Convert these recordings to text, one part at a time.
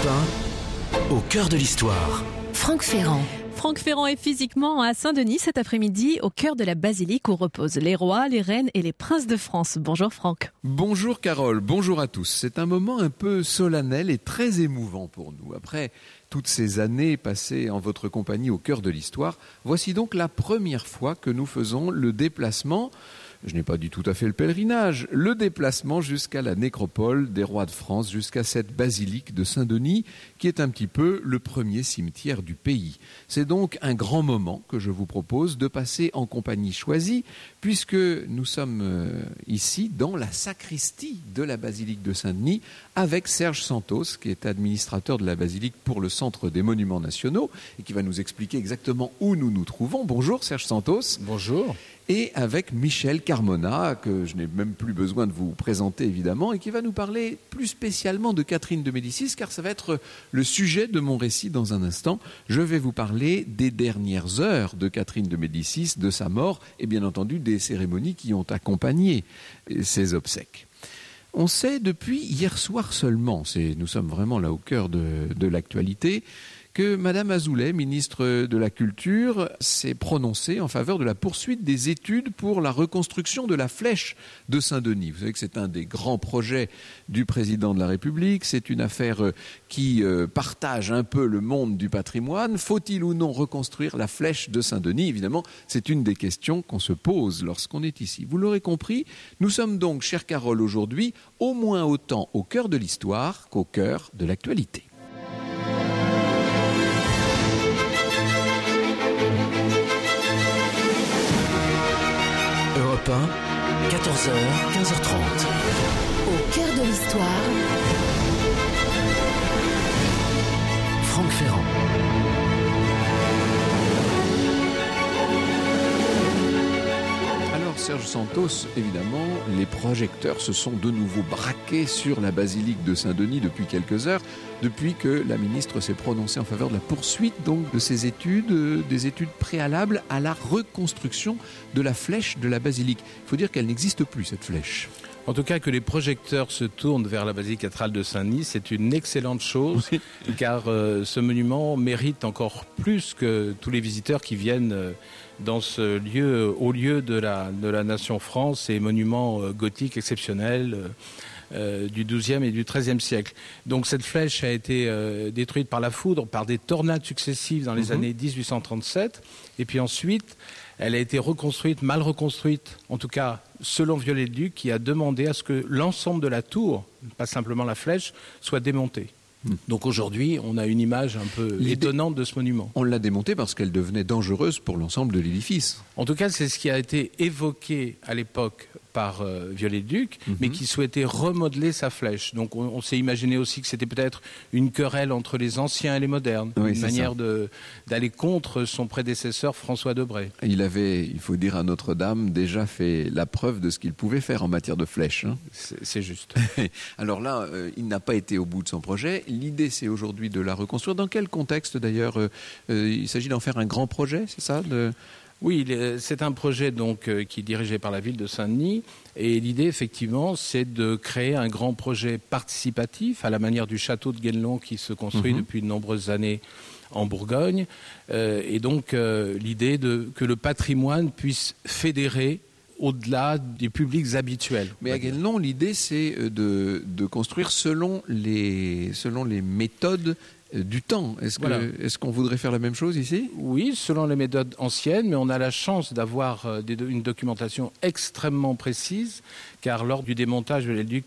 Europe 1, au cœur de l'histoire. Franck Ferrand. Franck Ferrand est physiquement à Saint-Denis cet après-midi, au cœur de la basilique où reposent les rois, les reines et les princes de France. Bonjour Franck. Bonjour Carole, bonjour à tous. C'est un moment un peu solennel et très émouvant pour nous. Après toutes ces années passées en votre compagnie au cœur de l'histoire, voici donc la première fois que nous faisons le déplacement. Je n'ai pas dit tout à fait le pèlerinage, le déplacement jusqu'à la nécropole des rois de France, jusqu'à cette basilique de Saint-Denis, qui est un petit peu le premier cimetière du pays. C'est donc un grand moment que je vous propose de passer en compagnie choisie, puisque nous sommes ici dans la sacristie de la basilique de Saint-Denis, avec Serge Santos, qui est administrateur de la basilique pour le Centre des Monuments Nationaux, et qui va nous expliquer exactement où nous nous trouvons. Bonjour Serge Santos. Bonjour. Et avec Michel Carmona, que je n'ai même plus besoin de vous présenter évidemment, et qui va nous parler plus spécialement de Catherine de Médicis, car ça va être le sujet de mon récit dans un instant. Je vais vous parler des dernières heures de Catherine de Médicis, de sa mort, et bien entendu des cérémonies qui ont accompagné ses obsèques. On sait depuis hier soir seulement, nous sommes vraiment là au cœur de l'actualité, que Madame Azoulay, ministre de la Culture, s'est prononcée en faveur de la poursuite des études pour la reconstruction de la flèche de Saint-Denis. Vous savez que c'est un des grands projets du président de la République. C'est une affaire qui partage un peu le monde du patrimoine. Faut-il ou non reconstruire la flèche de Saint-Denis ? Évidemment, c'est une des questions qu'on se pose lorsqu'on est ici. Vous l'aurez compris, nous sommes donc, chère Carole, aujourd'hui, au moins autant au cœur de l'histoire qu'au cœur de l'actualité. Europe 1, 14h, 15h30. Au cœur de l'histoire. Franck Ferrand. Alors Serge Santos, évidemment, les projecteurs se sont de nouveau braqués sur la basilique de Saint-Denis depuis quelques heures, depuis que la ministre s'est prononcée en faveur de la poursuite donc de ces études, des études préalables à la reconstruction de la flèche de la basilique. Il faut dire qu'elle n'existe plus, cette flèche. En tout cas, que les projecteurs se tournent vers la basilique cathédrale de Saint-Denis, c'est une excellente chose, car ce monument mérite encore plus que tous les visiteurs qui viennent dans ce lieu, au lieu de la nation France, ces monuments gothiques exceptionnels du XIIe et du XIIIe siècle. Donc cette flèche a été détruite par la foudre, par des tornades successives dans les années 1837, et puis ensuite elle a été reconstruite, mal reconstruite, en tout cas selon Viollet-le-Duc, qui a demandé à ce que l'ensemble de la tour, pas simplement la flèche, soit démontée. Donc aujourd'hui, on a une image un peu étonnante de ce monument. On l'a démontée parce qu'elle devenait dangereuse pour l'ensemble de l'édifice. En tout cas, c'est ce qui a été évoqué à l'époque par Viollet-le-Duc, mais qui souhaitait remodeler sa flèche. Donc on s'est imaginé aussi que c'était peut-être une querelle entre les anciens et les modernes, une manière d'aller contre son prédécesseur François Debray. Il avait, il faut dire à Notre-Dame, déjà fait la preuve de ce qu'il pouvait faire en matière de flèche. Hein. C'est juste. Alors là, il n'a pas été au bout de son projet. L'idée, c'est aujourd'hui de la reconstruire. Dans quel contexte d'ailleurs il s'agit d'en faire un grand projet, c'est ça Oui, c'est un projet donc qui est dirigé par la ville de Saint-Denis, et l'idée effectivement c'est de créer un grand projet participatif à la manière du château de Guénelon qui se construit depuis de nombreuses années en Bourgogne, et donc l'idée que le patrimoine puisse fédérer au-delà des publics habituels. Mais à Guénelon, l'idée c'est de construire selon les méthodes du temps. Est-ce qu'on voudrait faire la même chose ici ? Oui, selon les méthodes anciennes, mais on a la chance d'avoir une documentation extrêmement précise, car lors du démontage, Viollet-le-Duc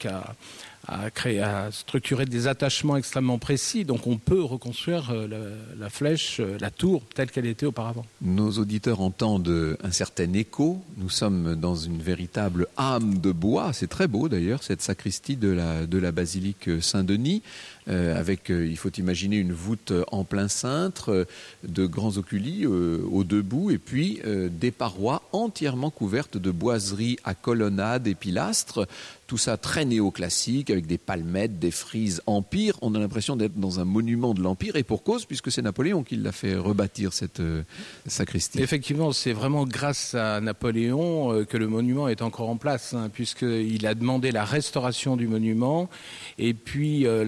a structuré des attachements extrêmement précis, donc on peut reconstruire la flèche, la tour, telle qu'elle était auparavant. Nos auditeurs entendent un certain écho. Nous sommes dans une véritable âme de bois. C'est très beau d'ailleurs, cette sacristie de la basilique Saint-Denis, avec, il faut imaginer, une voûte en plein cintre, de grands oculis aux deux bouts, et puis des parois entièrement couvertes de boiseries à colonnades et pilastres. Tout ça très néoclassique, avec des palmettes, des frises empire. On a l'impression d'être dans un monument de l'Empire, et pour cause, puisque c'est Napoléon qui l'a fait rebâtir, cette sacristie. Effectivement, c'est vraiment grâce à Napoléon que le monument est encore en place, puisqu'il a demandé la restauration du monument, et puis la création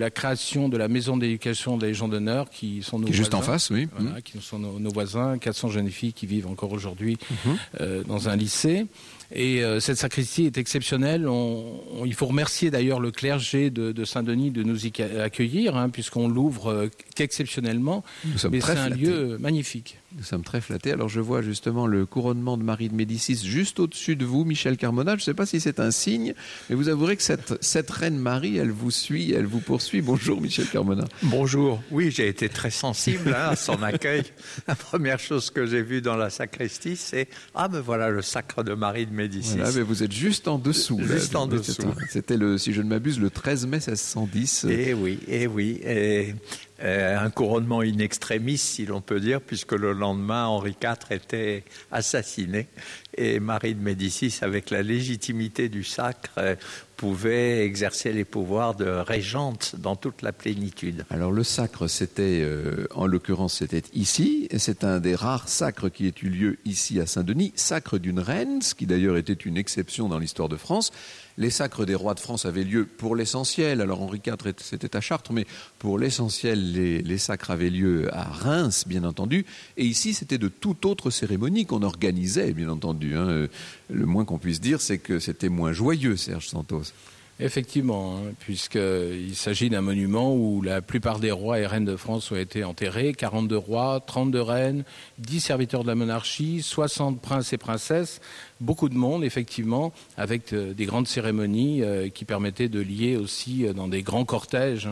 création de la maison d'éducation de la Légion d'honneur qui sont nos voisins. Juste en face, oui. Voilà, qui sont nos voisins, 400 jeunes filles qui vivent encore aujourd'hui dans un lycée. Et cette sacristie est exceptionnelle. Il faut remercier d'ailleurs le clergé de Saint-Denis de nous y accueillir, puisqu'on l'ouvre qu'exceptionnellement. Mais c'est un lieu magnifique. Nous sommes très flattés. Alors je vois justement le couronnement de Marie de Médicis juste au-dessus de vous, Michel Carmona. Je ne sais pas si c'est un signe, mais vous avouerez que cette reine Marie, elle vous suit, elle vous poursuit. Bonjour Michel Carmona. Bonjour. Oui, j'ai été très sensible à son accueil. La première chose que j'ai vue dans la sacristie, c'est « Ah, ben voilà le sacre de Marie de Médicis voilà, ». Mais vous êtes juste en dessous. Juste en dessous. C'était, si je ne m'abuse, le 13 mai 1610. Eh oui. Et un couronnement in extremis, si l'on peut dire, puisque le lendemain, Henri IV était assassiné. Et Marie de Médicis, avec la légitimité du sacre, pouvait exercer les pouvoirs de régente dans toute la plénitude. Alors le sacre, c'était, en l'occurrence, c'était ici. Et c'est un des rares sacres qui ait eu lieu ici à Saint-Denis. Sacre d'une reine, ce qui d'ailleurs était une exception dans l'histoire de France. Les sacres des rois de France avaient lieu pour l'essentiel. Alors Henri IV, c'était à Chartres, mais pour l'essentiel, les sacres avaient lieu à Reims, bien entendu. Et ici, c'était de toute autre cérémonie qu'on organisait, bien entendu. Le moins qu'on puisse dire, c'est que c'était moins joyeux, Serge Santos. Effectivement, puisqu'il s'agit d'un monument où la plupart des rois et reines de France ont été enterrés, 42 rois, 32 reines, 10 serviteurs de la monarchie, 60 princes et princesses, beaucoup de monde, effectivement, avec des grandes cérémonies qui permettaient de lier aussi dans des grands cortèges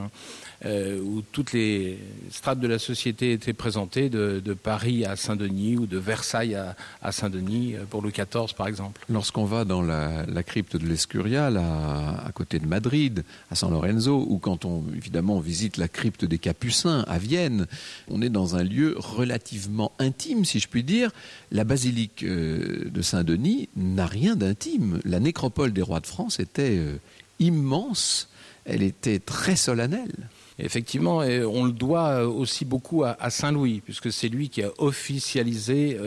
où toutes les strates de la société étaient présentées, de Paris à Saint-Denis ou de Versailles à Saint-Denis, pour Louis XIV par exemple. Lorsqu'on va dans la crypte de l'Escurial, à côté de Madrid, à San Lorenzo, ou quand on visite la crypte des Capucins à Vienne, on est dans un lieu relativement intime, si je puis dire. La basilique de Saint-Denis n'a rien d'intime. La nécropole des rois de France était immense, elle était très solennelle. Effectivement, et on le doit aussi beaucoup à Saint-Louis, puisque c'est lui qui a officialisé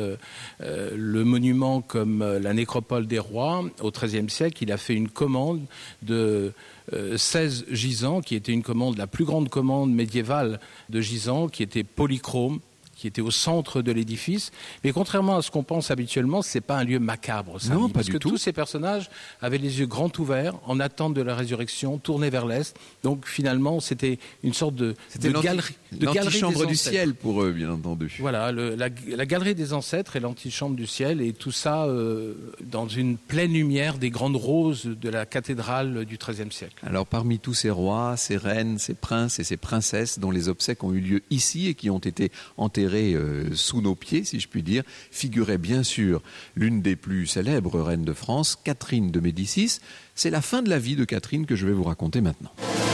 le monument comme la nécropole des rois au XIIIe siècle. Il a fait une commande de 16 gisants, qui était la plus grande commande médiévale de gisants, qui était polychrome, qui était au centre de l'édifice. Mais contrairement à ce qu'on pense habituellement, c'est pas un lieu macabre. Non, pas parce du que tout. tous ces personnages avaient les yeux grands ouverts, en attente de la résurrection, tournés vers l'Est. Donc finalement, c'était une sorte de galerie. L'antichambre du ciel pour eux, bien entendu. Voilà, la galerie des ancêtres et l'antichambre du ciel, et tout ça dans une pleine lumière des grandes roses de la cathédrale du XIIIe siècle. Alors parmi tous ces rois, ces reines, ces princes et ces princesses dont les obsèques ont eu lieu ici et qui ont été enterrés sous nos pieds, si je puis dire, figurait bien sûr l'une des plus célèbres reines de France, Catherine de Médicis. C'est la fin de la vie de Catherine que je vais vous raconter maintenant.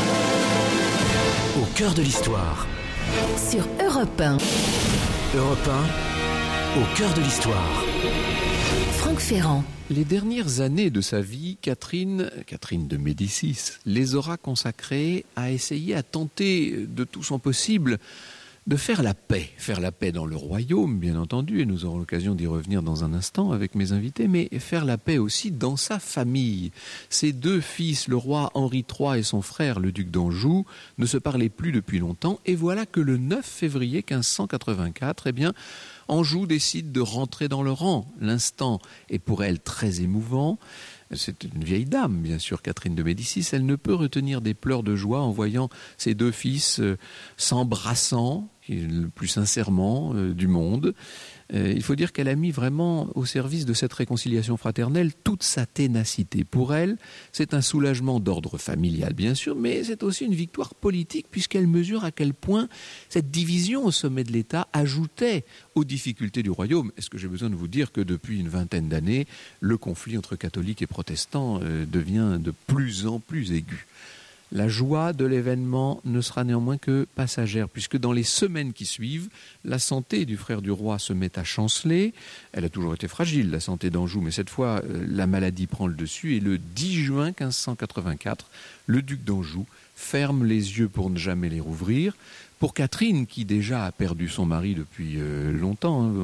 Au cœur de l'histoire. Sur Europe 1. Europe 1, au cœur de l'histoire. Franck Ferrand. Les dernières années de sa vie, Catherine de Médicis, les aura consacrées à essayer, à tenter de tout son possible de faire la paix dans le royaume, bien entendu, et nous aurons l'occasion d'y revenir dans un instant avec mes invités, mais faire la paix aussi dans sa famille. Ses deux fils, le roi Henri III et son frère, le duc d'Anjou, ne se parlaient plus depuis longtemps, et voilà que le 9 février 1584, Anjou décide de rentrer dans le rang. L'instant est pour elle très émouvant. C'est une vieille dame, bien sûr, Catherine de Médicis. Elle ne peut retenir des pleurs de joie en voyant ses deux fils s'embrassant, le plus sincèrement du monde. Il faut dire qu'elle a mis vraiment au service de cette réconciliation fraternelle toute sa ténacité. Pour elle, c'est un soulagement d'ordre familial, bien sûr, mais c'est aussi une victoire politique puisqu'elle mesure à quel point cette division au sommet de l'État ajoutait aux difficultés du royaume. Est-ce que j'ai besoin de vous dire que depuis une vingtaine d'années, le conflit entre catholiques et protestants devient de plus en plus aigu? La joie de l'événement ne sera néanmoins que passagère, puisque dans les semaines qui suivent, la santé du frère du roi se met à chanceler. Elle a toujours été fragile, la santé d'Anjou, mais cette fois, la maladie prend le dessus. Et le 10 juin 1584, le duc d'Anjou ferme les yeux pour ne jamais les rouvrir. Pour Catherine, qui déjà a perdu son mari depuis longtemps, en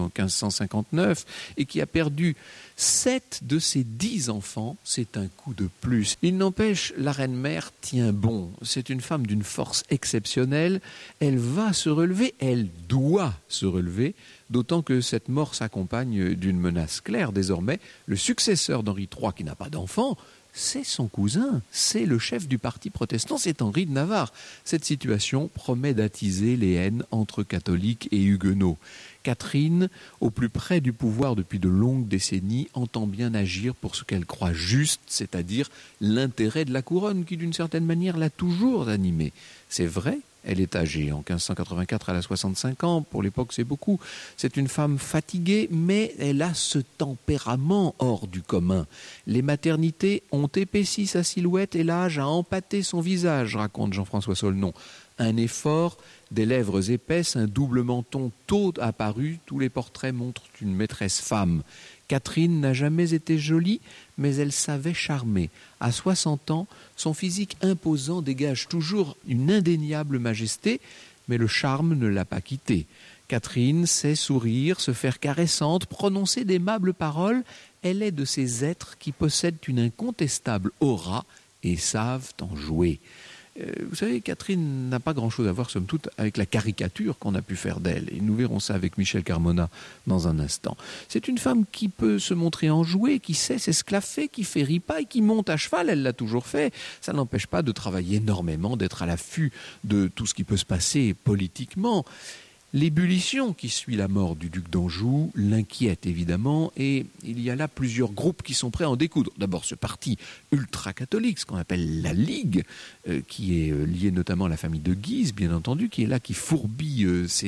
1559, et qui a perdu 7 de ses 10 enfants, c'est un coup de plus. Il n'empêche, la reine-mère tient bon. C'est une femme d'une force exceptionnelle. Elle va se relever, elle doit se relever, d'autant que cette mort s'accompagne d'une menace claire. Désormais, le successeur d'Henri III, qui n'a pas d'enfant, c'est son cousin, c'est le chef du parti protestant, c'est Henri de Navarre. Cette situation promet d'attiser les haines entre catholiques et huguenots. Catherine, au plus près du pouvoir depuis de longues décennies, entend bien agir pour ce qu'elle croit juste, c'est-à-dire l'intérêt de la couronne, qui d'une certaine manière l'a toujours animée. C'est vrai, elle est âgée. En 1584, elle a 65 ans. Pour l'époque, c'est beaucoup. C'est une femme fatiguée, mais elle a ce tempérament hors du commun. Les maternités ont épaissi sa silhouette et l'âge a empâté son visage, raconte Jean-François Saulnon. Un effort, des lèvres épaisses, un double menton tôt apparu, tous les portraits montrent une maîtresse femme. Catherine n'a jamais été jolie, mais elle savait charmer. À 60 ans, son physique imposant dégage toujours une indéniable majesté, mais le charme ne l'a pas quittée. Catherine sait sourire, se faire caressante, prononcer d'aimables paroles. Elle est de ces êtres qui possèdent une incontestable aura et savent en jouer. Vous savez, Catherine n'a pas grand-chose à voir, somme toute, avec la caricature qu'on a pu faire d'elle. Et nous verrons ça avec Michel Carmona dans un instant. C'est une femme qui peut se montrer enjouée, qui sait s'esclaffer, qui fait ripaille, qui monte à cheval, elle l'a toujours fait. Ça n'empêche pas de travailler énormément, d'être à l'affût de tout ce qui peut se passer politiquement. L'ébullition qui suit la mort du duc d'Anjou l'inquiète évidemment, et il y a là plusieurs groupes qui sont prêts à en découdre. D'abord ce parti ultra-catholique, ce qu'on appelle la Ligue, qui est lié notamment à la famille de Guise, bien entendu, qui est là, qui fourbit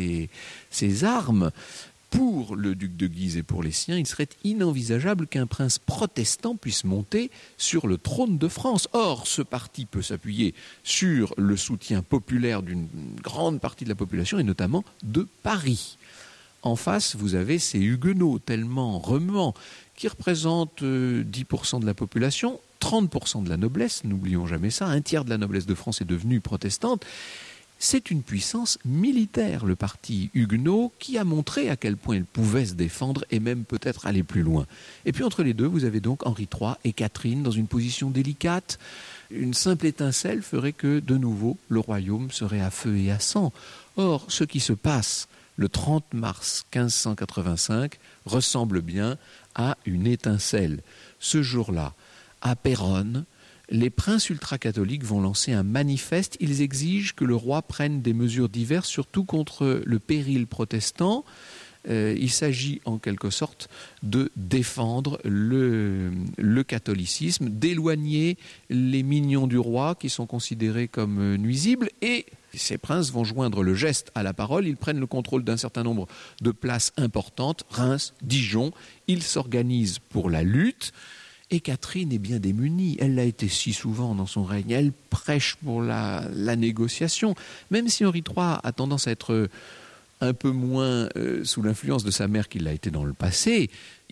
ses armes. Pour le duc de Guise et pour les siens, il serait inenvisageable qu'un prince protestant puisse monter sur le trône de France. Or, ce parti peut s'appuyer sur le soutien populaire d'une grande partie de la population, et notamment de Paris. En face, vous avez ces huguenots tellement remuants, qui représentent 10% de la population, 30% de la noblesse, n'oublions jamais ça, un tiers de la noblesse de France est devenue protestante. C'est une puissance militaire, le parti huguenot, qui a montré à quel point il pouvait se défendre et même peut-être aller plus loin. Et puis entre les deux, vous avez donc Henri III et Catherine dans une position délicate. Une simple étincelle ferait que, de nouveau, le royaume serait à feu et à sang. Or, ce qui se passe le 30 mars 1585 ressemble bien à une étincelle. Ce jour-là, à Péronne, les princes ultra-catholiques vont lancer un manifeste. Ils exigent que le roi prenne des mesures diverses, surtout contre le péril protestant. Il s'agit en quelque sorte de défendre le catholicisme, d'éloigner les mignons du roi qui sont considérés comme nuisibles. Et ces princes vont joindre le geste à la parole. Ils prennent le contrôle d'un certain nombre de places importantes, Reims, Dijon. Ils s'organisent pour la lutte. Et Catherine est bien démunie, elle l'a été si souvent dans son règne, elle prêche pour la négociation, même si Henri III a tendance à être un peu moins sous l'influence de sa mère qu'il l'a été dans le passé,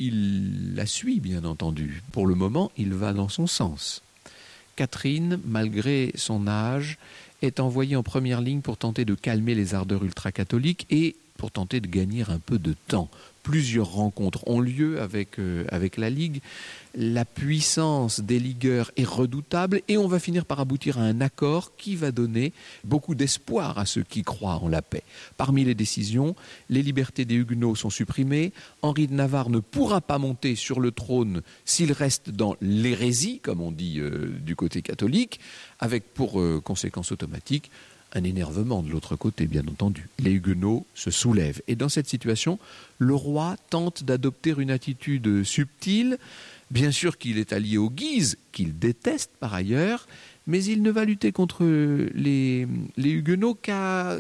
il la suit bien entendu. Pour le moment, il va dans son sens. Catherine, malgré son âge, est envoyée en première ligne pour tenter de calmer les ardeurs ultra-catholiques et pour tenter de gagner un peu de temps. Plusieurs rencontres ont lieu avec la Ligue. La puissance des ligueurs est redoutable et on va finir par aboutir à un accord qui va donner beaucoup d'espoir à ceux qui croient en la paix. Parmi les décisions, les libertés des Huguenots sont supprimées. Henri de Navarre ne pourra pas monter sur le trône s'il reste dans l'hérésie, comme on dit du côté catholique, avec pour conséquence automatique un énervement de l'autre côté, bien entendu. Les Huguenots se soulèvent. Et dans cette situation, le roi tente d'adopter une attitude subtile. Bien sûr qu'il est allié aux Guises, qu'il déteste par ailleurs, mais il ne va lutter contre les Huguenots qu'à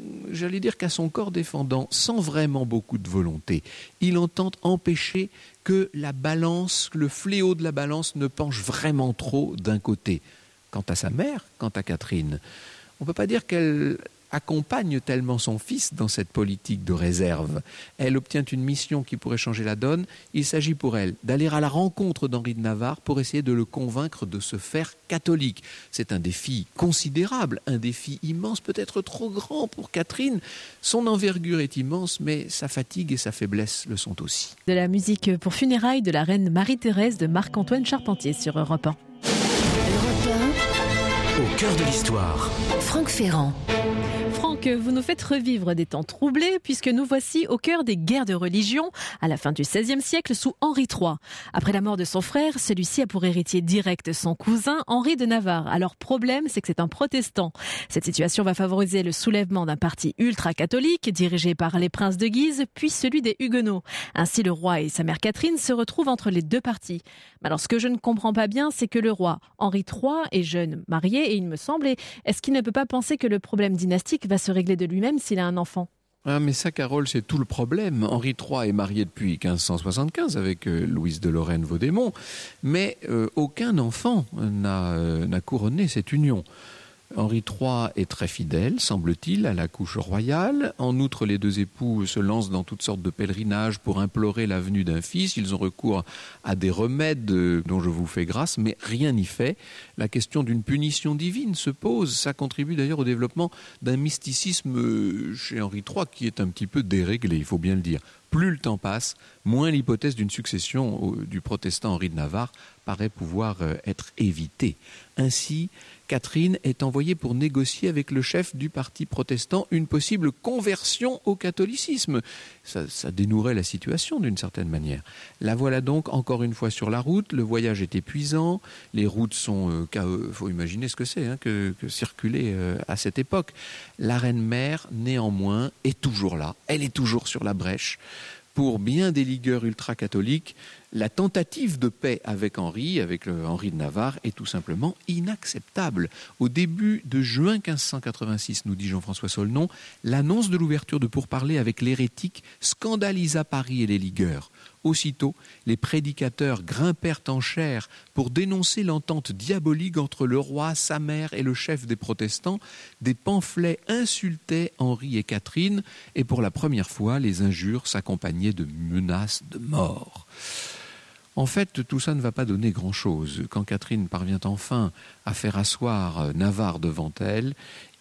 son corps défendant, sans vraiment beaucoup de volonté. Il entend empêcher que la balance, le fléau de la balance ne penche vraiment trop d'un côté. Quant à sa mère, quant à Catherine, on ne peut pas dire qu'elle accompagne tellement son fils dans cette politique de réserve. Elle obtient une mission qui pourrait changer la donne. Il s'agit pour elle d'aller à la rencontre d'Henri de Navarre pour essayer de le convaincre de se faire catholique. C'est un défi considérable, un défi immense, peut-être trop grand pour Catherine. Son envergure est immense, mais sa fatigue et sa faiblesse le sont aussi. De la musique pour funérailles de la reine Marie-Thérèse de Marc-Antoine Charpentier sur Europe 1. Europe Au cœur de l'histoire. 1, Franck Ferrand. Franck, vous nous faites revivre des temps troublés puisque nous voici au cœur des guerres de religion à la fin du XVIe siècle sous Henri III. Après la mort de son frère, celui-ci a pour héritier direct son cousin Henri de Navarre. Alors problème, c'est que c'est un protestant. Cette situation va favoriser le soulèvement d'un parti ultra-catholique dirigé par les princes de Guise, puis celui des Huguenots. Ainsi, le roi et sa mère Catherine se retrouvent entre les deux partis. Alors ce que je ne comprends pas bien, c'est que le roi Henri III est jeune, marié et il me semble, est-ce qu'il ne peut pas penser que le problème dynastique va se régler de lui-même s'il a un enfant ? Ah, mais ça, Carole, c'est tout le problème. Henri III est marié depuis 1575 avec Louise de Lorraine-Vaudémont, mais aucun enfant n'a couronné cette union. Henri III est très fidèle, semble-t-il, à la couche royale. En outre, les deux époux se lancent dans toutes sortes de pèlerinages pour implorer la venue d'un fils. Ils ont recours à des remèdes dont je vous fais grâce, mais rien n'y fait. La question d'une punition divine se pose. Ça contribue d'ailleurs au développement d'un mysticisme chez Henri III qui est un petit peu déréglé, il faut bien le dire. Plus le temps passe, moins l'hypothèse d'une succession du protestant Henri de Navarre paraît pouvoir être évitée. Ainsi, Catherine est envoyée pour négocier avec le chef du parti protestant une possible conversion au catholicisme. Ça dénouerait la situation d'une certaine manière. La voilà donc encore une fois sur la route. Le voyage est épuisant. Les routes sont... faut imaginer ce que c'est que circuler à cette époque. La reine-mère, néanmoins, est toujours là. Elle est toujours sur la brèche. Pour bien des ligueurs ultra-catholiques, la tentative de paix avec Henri de Navarre, est tout simplement inacceptable. Au début de juin 1586, nous dit Jean-François Saulnon, l'annonce de l'ouverture de pourparlers avec l'hérétique scandalisa Paris et les ligueurs. Aussitôt, les prédicateurs grimpèrent en chair pour dénoncer l'entente diabolique entre le roi, sa mère et le chef des protestants. Des pamphlets insultaient Henri et Catherine et pour la première fois, les injures s'accompagnaient de menaces de mort. En fait, tout ça ne va pas donner grand-chose. Quand Catherine parvient enfin à faire asseoir Navarre devant elle,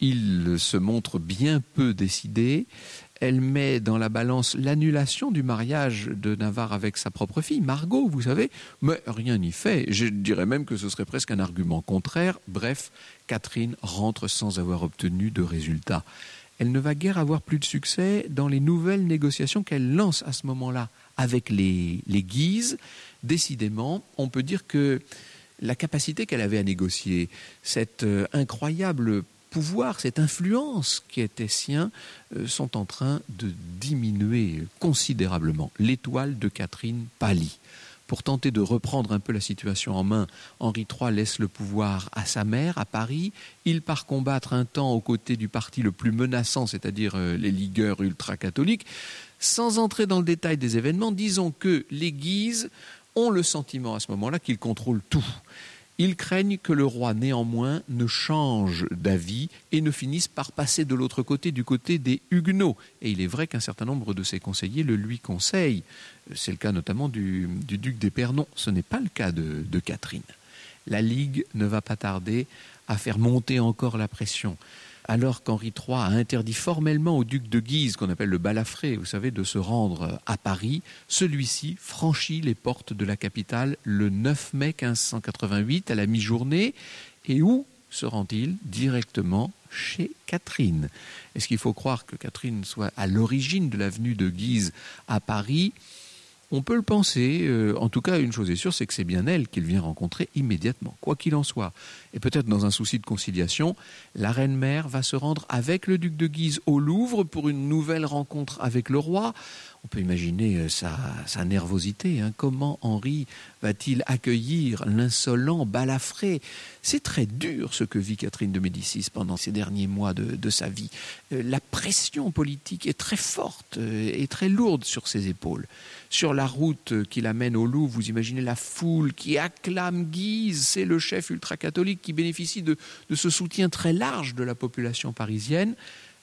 il se montre bien peu décidé. Elle met dans la balance l'annulation du mariage de Navarre avec sa propre fille, Margot, vous savez, mais rien n'y fait. Je dirais même que ce serait presque un argument contraire. Bref, Catherine rentre sans avoir obtenu de résultat. Elle ne va guère avoir plus de succès dans les nouvelles négociations qu'elle lance à ce moment-là avec les Guises. Décidément, on peut dire que la capacité qu'elle avait à négocier, cette incroyable pouvoir, cette influence qui était sien, sont en train de diminuer considérablement. L'étoile de Catherine pâlit. Pour tenter de reprendre un peu la situation en main, Henri III laisse le pouvoir à sa mère, à Paris. Il part combattre un temps aux côtés du parti le plus menaçant, c'est-à-dire les ligueurs ultra-catholiques. Sans entrer dans le détail des événements, disons que les Guises ont le sentiment à ce moment-là qu'ils contrôlent tout. Ils craignent que le roi, néanmoins, ne change d'avis et ne finisse par passer de l'autre côté, du côté des Huguenots. Et il est vrai qu'un certain nombre de ses conseillers le lui conseillent. C'est le cas notamment du duc d'Épernon. Ce n'est pas le cas de Catherine. La Ligue ne va pas tarder à faire monter encore la pression. Alors qu'Henri III a interdit formellement au duc de Guise, qu'on appelle le balafré, vous savez, de se rendre à Paris, celui-ci franchit les portes de la capitale le 9 mai 1588 à la mi-journée. Et où se rend-il ? Directement chez Catherine. Est-ce qu'il faut croire que Catherine soit à l'origine de la venue de Guise à Paris ? On peut le penser. En tout cas, une chose est sûre, c'est que c'est bien elle qu'il vient rencontrer immédiatement, quoi qu'il en soit. Et peut-être dans un souci de conciliation, la reine-mère va se rendre avec le duc de Guise au Louvre pour une nouvelle rencontre avec le roi. On peut imaginer sa nervosité. Comment Henri va-t-il accueillir l'insolent balafré ? C'est très dur ce que vit Catherine de Médicis pendant ces derniers mois de sa vie. La pression politique est très forte et très lourde sur ses épaules. Sur la route qui l'amène au Louvre, vous imaginez la foule qui acclame Guise. C'est le chef ultra-catholique qui bénéficie de ce soutien très large de la population parisienne.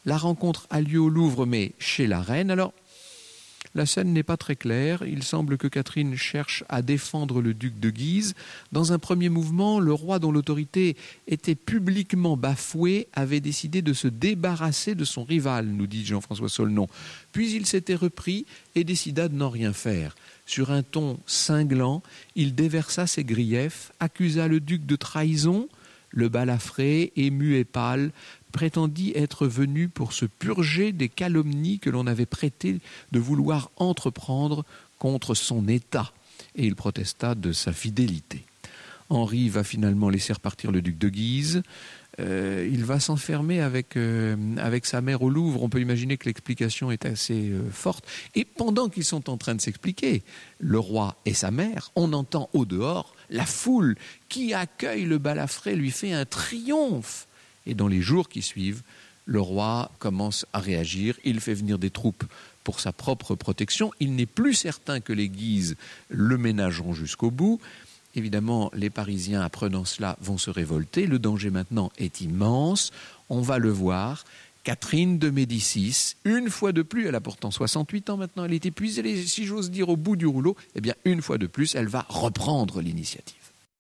La rencontre a lieu au Louvre, mais chez la reine. Alors, la scène n'est pas très claire. Il semble que Catherine cherche à défendre le duc de Guise. Dans un premier mouvement, le roi dont l'autorité était publiquement bafouée avait décidé de se débarrasser de son rival, nous dit Jean-François Saulnon. Puis il s'était repris et décida de n'en rien faire. Sur un ton cinglant, il déversa ses griefs, accusa le duc de trahison. Le balafré, ému et pâle, prétendit être venu pour se purger des calomnies que l'on avait prêté de vouloir entreprendre contre son État. Et il protesta de sa fidélité. Henri va finalement laisser repartir le duc de Guise. Il va s'enfermer avec sa mère au Louvre. On peut imaginer que l'explication est assez forte. Et pendant qu'ils sont en train de s'expliquer, le roi et sa mère, on entend au dehors la foule qui accueille le balafré, lui fait un triomphe. Et dans les jours qui suivent, le roi commence à réagir. Il fait venir des troupes pour sa propre protection. Il n'est plus certain que les Guises le ménageront jusqu'au bout. Évidemment, les Parisiens, apprenant cela, vont se révolter. Le danger maintenant est immense. On va le voir. Catherine de Médicis, une fois de plus, elle a pourtant 68 ans maintenant, elle est épuisée, elle est, si j'ose dire, au bout du rouleau. Eh bien, une fois de plus, elle va reprendre l'initiative.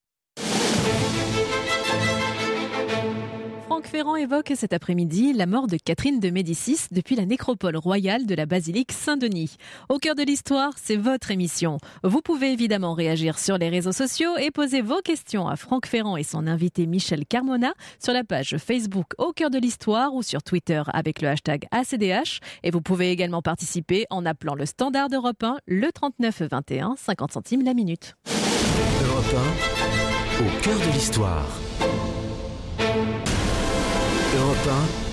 Franck Ferrand évoque cet après-midi la mort de Catherine de Médicis depuis la nécropole royale de la basilique Saint-Denis. Au cœur de l'histoire, c'est votre émission. Vous pouvez évidemment réagir sur les réseaux sociaux et poser vos questions à Franck Ferrand et son invité Michel Carmona sur la page Facebook Au cœur de l'histoire ou sur Twitter avec le hashtag ACDH. Et vous pouvez également participer en appelant le standard d'Europe 1, le 39 21, 50 centimes la minute. Europe 1, au cœur de l'histoire. Europe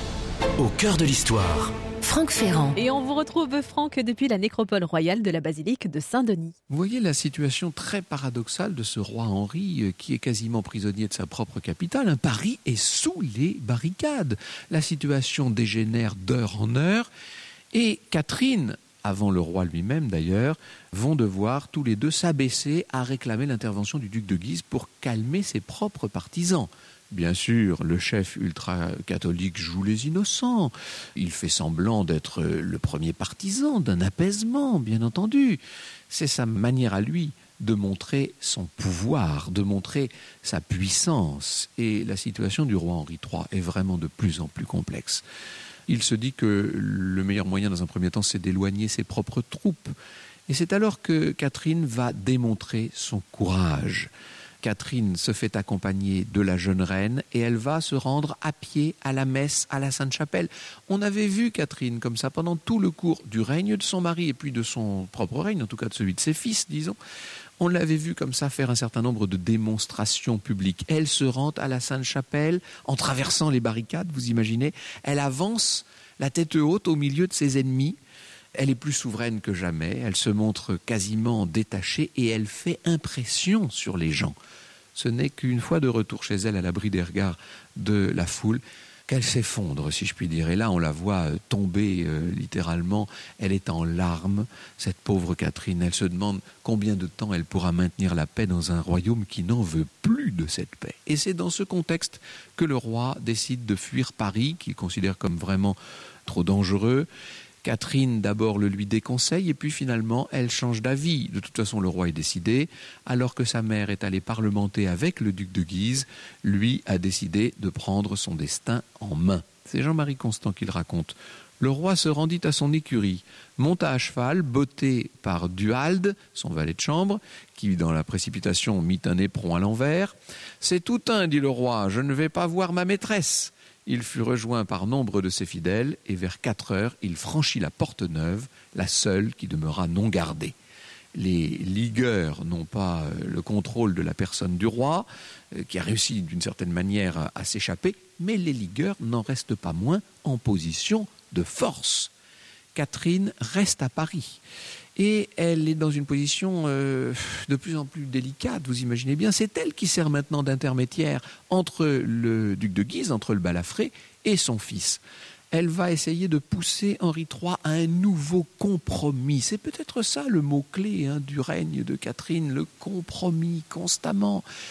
1, au cœur de l'histoire. Franck Ferrand. Et on vous retrouve, Franck, depuis la nécropole royale de la basilique de Saint-Denis. Vous voyez la situation très paradoxale de ce roi Henri qui est quasiment prisonnier de sa propre capitale. Paris est sous les barricades. La situation dégénère d'heure en heure. Et Catherine, avant le roi lui-même d'ailleurs, vont devoir tous les deux s'abaisser à réclamer l'intervention du duc de Guise pour calmer ses propres partisans. Bien sûr, le chef ultra-catholique joue les innocents. Il fait semblant d'être le premier partisan d'un apaisement, bien entendu. C'est sa manière à lui de montrer son pouvoir, de montrer sa puissance. Et la situation du roi Henri III est vraiment de plus en plus complexe. Il se dit que le meilleur moyen dans un premier temps, c'est d'éloigner ses propres troupes. Et c'est alors que Catherine va démontrer son courage. Catherine se fait accompagner de la jeune reine et elle va se rendre à pied à la messe à la Sainte-Chapelle. On avait vu Catherine comme ça pendant tout le cours du règne de son mari et puis de son propre règne, en tout cas de celui de ses fils, disons. On l'avait vu comme ça faire un certain nombre de démonstrations publiques. Elle se rend à la Sainte-Chapelle en traversant les barricades, vous imaginez. Elle avance la tête haute au milieu de ses ennemis. Elle est plus souveraine que jamais, elle se montre quasiment détachée et elle fait impression sur les gens. Ce n'est qu'une fois de retour chez elle, à l'abri des regards de la foule, qu'elle s'effondre, si je puis dire. Et là, on la voit tomber littéralement. Elle est en larmes, cette pauvre Catherine. Elle se demande combien de temps elle pourra maintenir la paix dans un royaume qui n'en veut plus de cette paix. Et c'est dans ce contexte que le roi décide de fuir Paris, qu'il considère comme vraiment trop dangereux. Catherine d'abord le lui déconseille et puis finalement elle change d'avis. De toute façon le roi est décidé. Alors que sa mère est allée parlementer avec le duc de Guise, lui a décidé de prendre son destin en main. C'est Jean-Marie Constant qui le raconte. Le roi se rendit à son écurie, monta à cheval, botté par Duhalde, son valet de chambre, qui dans la précipitation mit un éperon à l'envers. « C'est tout un, dit le roi, je ne vais pas voir ma maîtresse. » Il fut rejoint par nombre de ses fidèles et vers 4 heures, il franchit la porte neuve, la seule qui demeura non gardée. Les ligueurs n'ont pas le contrôle de la personne du roi, qui a réussi d'une certaine manière à s'échapper, mais les ligueurs n'en restent pas moins en position de force. Catherine reste à Paris. Et elle est dans une position de plus en plus délicate, vous imaginez bien. C'est elle qui sert maintenant d'intermédiaire entre le duc de Guise, entre le balafré et son fils. Elle va essayer de pousser Henri III à un nouveau compromis. C'est peut-être ça le mot-clé du règne de Catherine, le compromis constamment.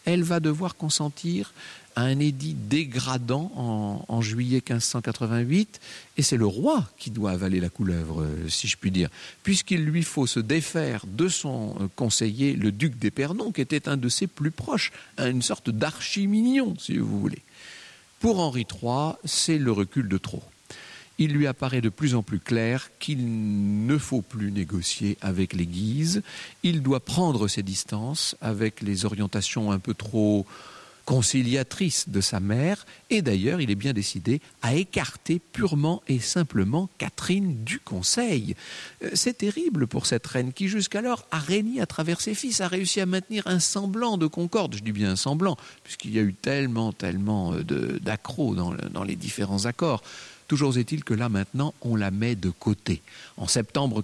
elle va devoir consentir à un édit dégradant en juillet 1588, et c'est le roi qui doit avaler la couleuvre, si je puis dire, puisqu'il lui faut se défaire de son conseiller, le duc d'Épernon, qui était un de ses plus proches, une sorte d'archimignon, si vous voulez. Pour Henri III, c'est le recul de trop. Il lui apparaît de plus en plus clair qu'il ne faut plus négocier avec les Guises. Il doit prendre ses distances avec les orientations un peu trop conciliatrice de sa mère, et d'ailleurs il est bien décidé à écarter purement et simplement Catherine du Conseil. C'est terrible pour cette reine qui jusqu'alors a régné à travers ses fils, a réussi à maintenir un semblant de concorde, je dis bien un semblant, puisqu'il y a eu tellement d'accros dans les différents accords. Toujours est-il que là, maintenant, on la met de côté. En septembre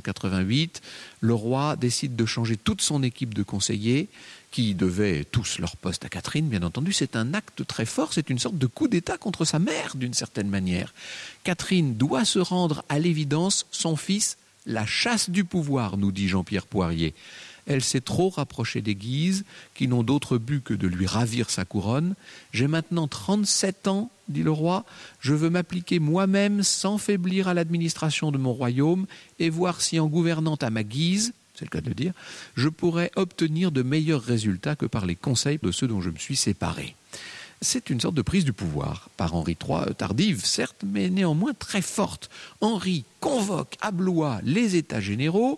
1588, le roi décide de changer toute son équipe de conseillers, qui devaient tous leur poste à Catherine, bien entendu. C'est un acte très fort, c'est une sorte de coup d'État contre sa mère, d'une certaine manière. Catherine doit se rendre à l'évidence, son fils, la chasse du pouvoir, nous dit Jean-Pierre Poirier. Elle s'est trop rapprochée des Guises, qui n'ont d'autre but que de lui ravir sa couronne. « J'ai maintenant 37 ans, dit le roi, je veux m'appliquer moi-même sans faiblir à l'administration de mon royaume et voir si en gouvernant à ma guise, c'est le cas de le dire, je pourrais obtenir de meilleurs résultats que par les conseils de ceux dont je me suis séparé. » C'est une sorte de prise du pouvoir par Henri III, tardive certes, mais néanmoins très forte. Henri convoque à Blois les États généraux.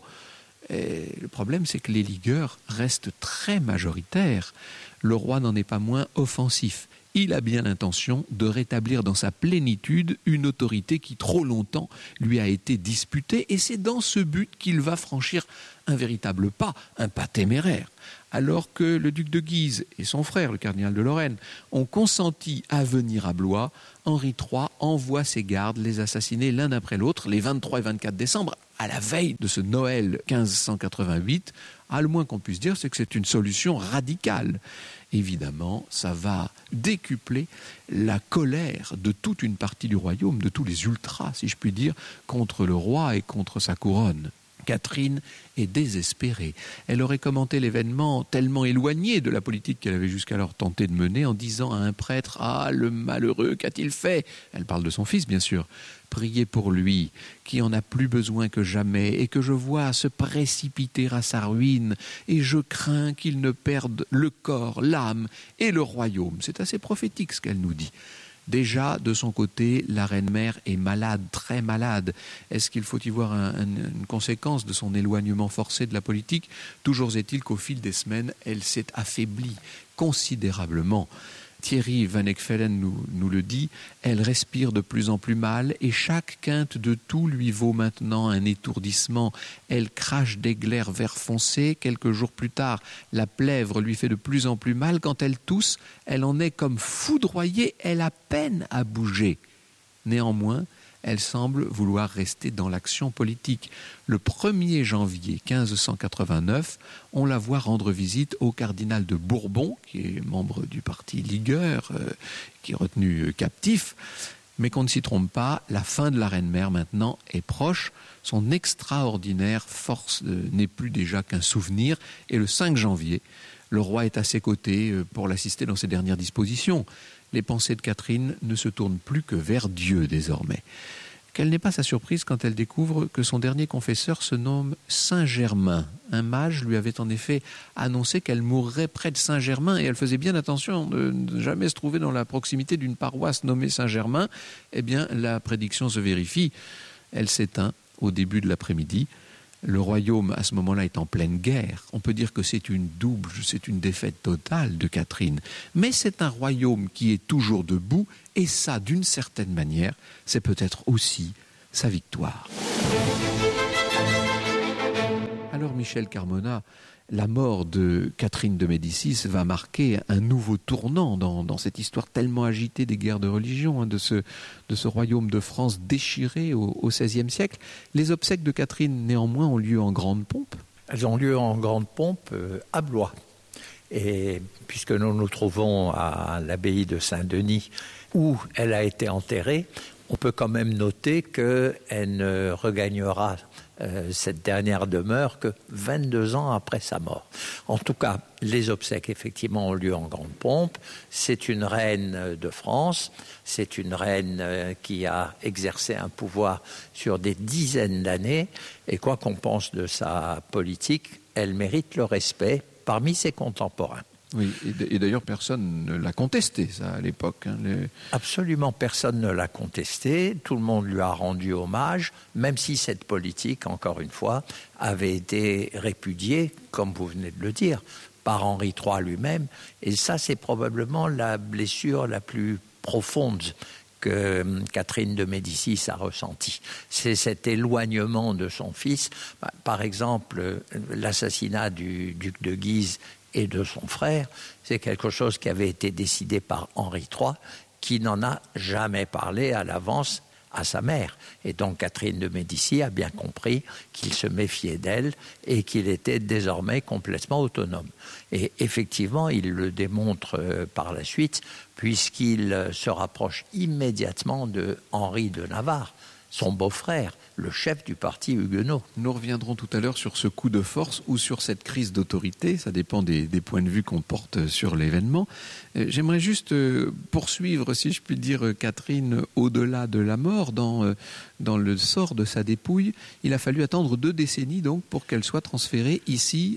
Et le problème, c'est que les ligueurs restent très majoritaires. Le roi n'en est pas moins offensif. Il a bien l'intention de rétablir dans sa plénitude une autorité qui trop longtemps lui a été disputée, et c'est dans ce but qu'il va franchir un véritable pas, un pas téméraire. Alors que le duc de Guise et son frère, le cardinal de Lorraine, ont consenti à venir à Blois, Henri III envoie ses gardes les assassiner l'un après l'autre les 23 et 24 décembre, à la veille de ce Noël 1588. Le moins qu'on puisse dire, c'est que c'est une solution radicale. Évidemment, ça va décupler la colère de toute une partie du royaume, de tous les ultras, si je puis dire, contre le roi et contre sa couronne. Catherine est désespérée. Elle aurait commenté l'événement tellement éloigné de la politique qu'elle avait jusqu'alors tenté de mener en disant à un prêtre « Ah, le malheureux, qu'a-t-il fait ?» Elle parle de son fils, bien sûr. « Priez pour lui, qui en a plus besoin que jamais, et que je vois se précipiter à sa ruine, et je crains qu'il ne perde le corps, l'âme et le royaume. » C'est assez prophétique ce qu'elle nous dit. Déjà, de son côté, la reine-mère est malade, très malade. Est-ce qu'il faut y voir une conséquence de son éloignement forcé de la politique ? Toujours est-il qu'au fil des semaines, elle s'est affaiblie considérablement. Thierry Van Ekfelen nous le dit, elle respire de plus en plus mal et chaque quinte de toux lui vaut maintenant un étourdissement. Elle crache des glaires vert foncé. Quelques jours plus tard, la plèvre lui fait de plus en plus mal. Quand elle tousse, elle en est comme foudroyée. Elle a peine à bouger. Néanmoins, elle semble vouloir rester dans l'action politique. Le 1er janvier 1589, on la voit rendre visite au cardinal de Bourbon, qui est membre du parti ligueur, qui est retenu captif. Mais qu'on ne s'y trompe pas, la fin de la reine-mère maintenant est proche. Son extraordinaire force n'est plus déjà qu'un souvenir. Et le 5 janvier, le roi est à ses côtés pour l'assister dans ses dernières dispositions. Les pensées de Catherine ne se tournent plus que vers Dieu désormais. Quelle n'est pas sa surprise quand elle découvre que son dernier confesseur se nomme Saint-Germain. Un mage lui avait en effet annoncé qu'elle mourrait près de Saint-Germain et elle faisait bien attention de ne jamais se trouver dans la proximité d'une paroisse nommée Saint-Germain. Eh bien, la prédiction se vérifie. Elle s'éteint au début de l'après-midi. Le royaume, à ce moment-là, est en pleine guerre. On peut dire que c'est une défaite totale de Catherine. Mais c'est un royaume qui est toujours debout, et ça, d'une certaine manière, c'est peut-être aussi sa victoire. Alors, Michel Carmona, la mort de Catherine de Médicis va marquer un nouveau tournant dans cette histoire tellement agitée des guerres de religion, de ce royaume de France déchiré au XVIe siècle. Les obsèques de Catherine, néanmoins, ont lieu en grande pompe. Elles ont lieu en grande pompe à Blois. Et puisque nous nous trouvons à l'abbaye de Saint-Denis, où elle a été enterrée, On peut quand même noter qu'elle ne regagnera cette dernière demeure que 22 ans après sa mort. En tout cas, les obsèques, effectivement, ont lieu en grande pompe. C'est une reine de France, c'est une reine qui a exercé un pouvoir sur des dizaines d'années, et quoi qu'on pense de sa politique, elle mérite le respect parmi ses contemporains. Oui, et d'ailleurs, personne ne l'a contesté, ça, à l'époque. Absolument personne ne l'a contesté. Tout le monde lui a rendu hommage, même si cette politique, encore une fois, avait été répudiée, comme vous venez de le dire, par Henri III lui-même. Et ça, c'est probablement la blessure la plus profonde que Catherine de Médicis a ressenti. C'est cet éloignement de son fils. Par exemple, l'assassinat du duc de Guise et de son frère, c'est quelque chose qui avait été décidé par Henri III, qui n'en a jamais parlé à l'avance à sa mère. Et donc Catherine de Médicis a bien compris qu'il se méfiait d'elle et qu'il était désormais complètement autonome. Et effectivement, il le démontre par la suite, puisqu'il se rapproche immédiatement de Henri de Navarre, son beau-frère, le chef du parti huguenot. Nous reviendrons tout à l'heure sur ce coup de force ou sur cette crise d'autorité, ça dépend des points de vue qu'on porte sur l'événement. J'aimerais juste poursuivre, si je puis dire, Catherine, au-delà de la mort, dans le sort de sa dépouille. Il a fallu attendre 2 décennies donc pour qu'elle soit transférée ici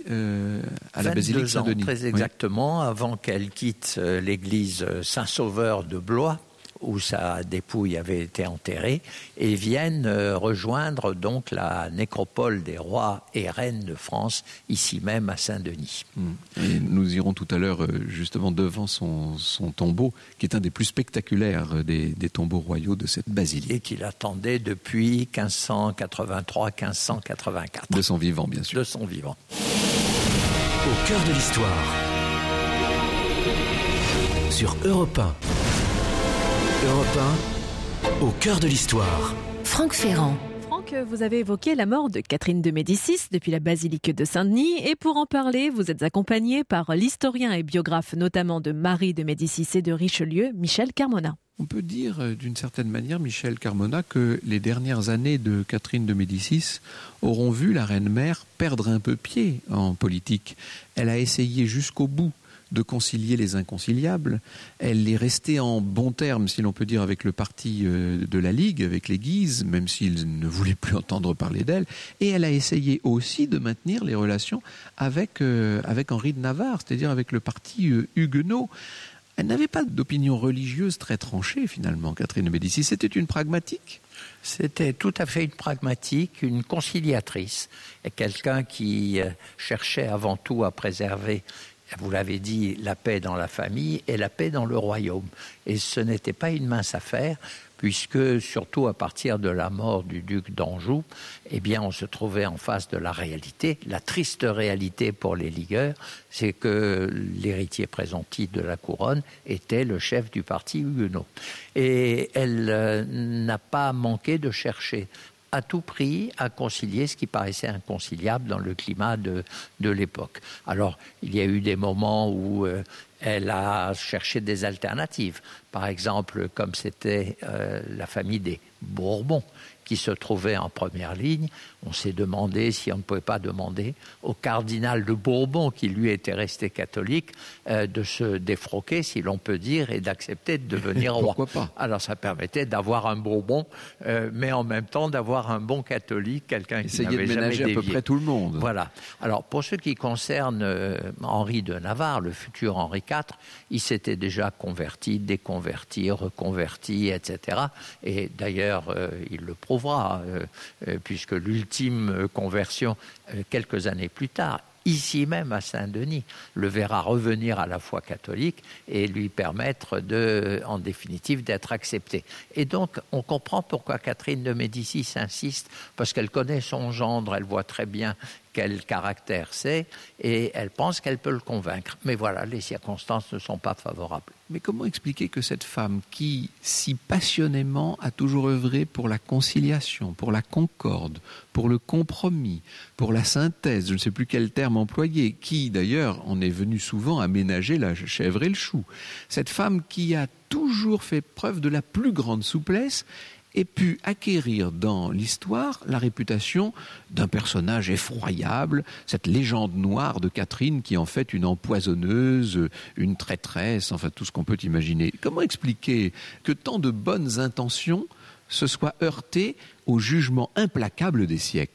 à la basilique Saint-Denis. Très exactement, oui. Avant qu'elle quitte l'église Saint-Sauveur de Blois, où sa dépouille avait été enterrée, et viennent rejoindre donc la nécropole des rois et reines de France, ici même à Saint-Denis. Et nous irons tout à l'heure justement devant son tombeau, qui est un des plus spectaculaires des tombeaux royaux de cette basilique. Et qu'il attendait depuis 1583-1584. De son vivant, bien sûr. De son vivant. Au cœur de l'histoire. Sur Europe 1. Europe 1, au cœur de l'histoire. Franck Ferrand. Franck, vous avez évoqué la mort de Catherine de Médicis depuis la basilique de Saint-Denis. Et pour en parler, vous êtes accompagné par l'historien et biographe notamment de Marie de Médicis et de Richelieu, Michel Carmona. On peut dire d'une certaine manière, Michel Carmona, que les dernières années de Catherine de Médicis auront vu la reine-mère perdre un peu pied en politique. Elle a essayé jusqu'au bout de concilier les inconciliables. Elle est restée en bons termes, si l'on peut dire, avec le parti de la Ligue, avec les Guises, même s'ils ne voulaient plus entendre parler d'elle. Et elle a essayé aussi de maintenir les relations avec Henri de Navarre, c'est-à-dire avec le parti huguenot. Elle n'avait pas d'opinion religieuse très tranchée, finalement, Catherine de Médicis. C'était une pragmatique. C'était tout à fait une pragmatique, une conciliatrice, et quelqu'un qui cherchait avant tout à préserver, vous l'avez dit, la paix dans la famille et la paix dans le royaume. Et ce n'était pas une mince affaire, puisque surtout à partir de la mort du duc d'Anjou, eh bien on se trouvait en face de la réalité. La triste réalité pour les ligueurs, c'est que l'héritier présomptif de la couronne était le chef du parti huguenot. Et elle n'a pas manqué de chercher à tout prix à concilier ce qui paraissait inconciliable dans le climat de l'époque. Alors, il y a eu des moments où elle a cherché des alternatives. Par exemple, comme c'était la famille des Bourbons qui se trouvait en première ligne, on s'est demandé si on ne pouvait pas demander au cardinal de Bourbon, qui lui était resté catholique, de se défroquer, si l'on peut dire, et d'accepter de devenir roi. Pourquoi pas ? Alors ça permettait d'avoir un Bourbon, mais en même temps d'avoir un bon catholique, quelqu'un qui n'avait jamais dévié. Essayer de ménager à peu près tout le monde. Voilà. Alors pour ce qui concerne Henri de Navarre, le futur Henri IV, il s'était déjà converti, déconverti, reconverti, etc. Et d'ailleurs, il le prouvera, puisque l'ultime conversion, quelques années plus tard, ici même à Saint-Denis, le verra revenir à la foi catholique et lui permettre en définitive d'être accepté. Et donc, on comprend pourquoi Catherine de Médicis insiste, parce qu'elle connaît son gendre, elle voit très bien quel caractère c'est, et elle pense qu'elle peut le convaincre. Mais voilà, les circonstances ne sont pas favorables. Mais comment expliquer que cette femme qui, si passionnément, a toujours œuvré pour la conciliation, pour la concorde, pour le compromis, pour la synthèse, je ne sais plus quel terme employer, qui d'ailleurs en est venue souvent à ménager la chèvre et le chou, cette femme qui a toujours fait preuve de la plus grande souplesse, ait pu acquérir dans l'histoire la réputation d'un personnage effroyable, cette légende noire de Catherine qui en fait une empoisonneuse, une traîtresse, enfin tout ce qu'on peut imaginer. Comment expliquer que tant de bonnes intentions se soient heurtées au jugement implacable des siècles ?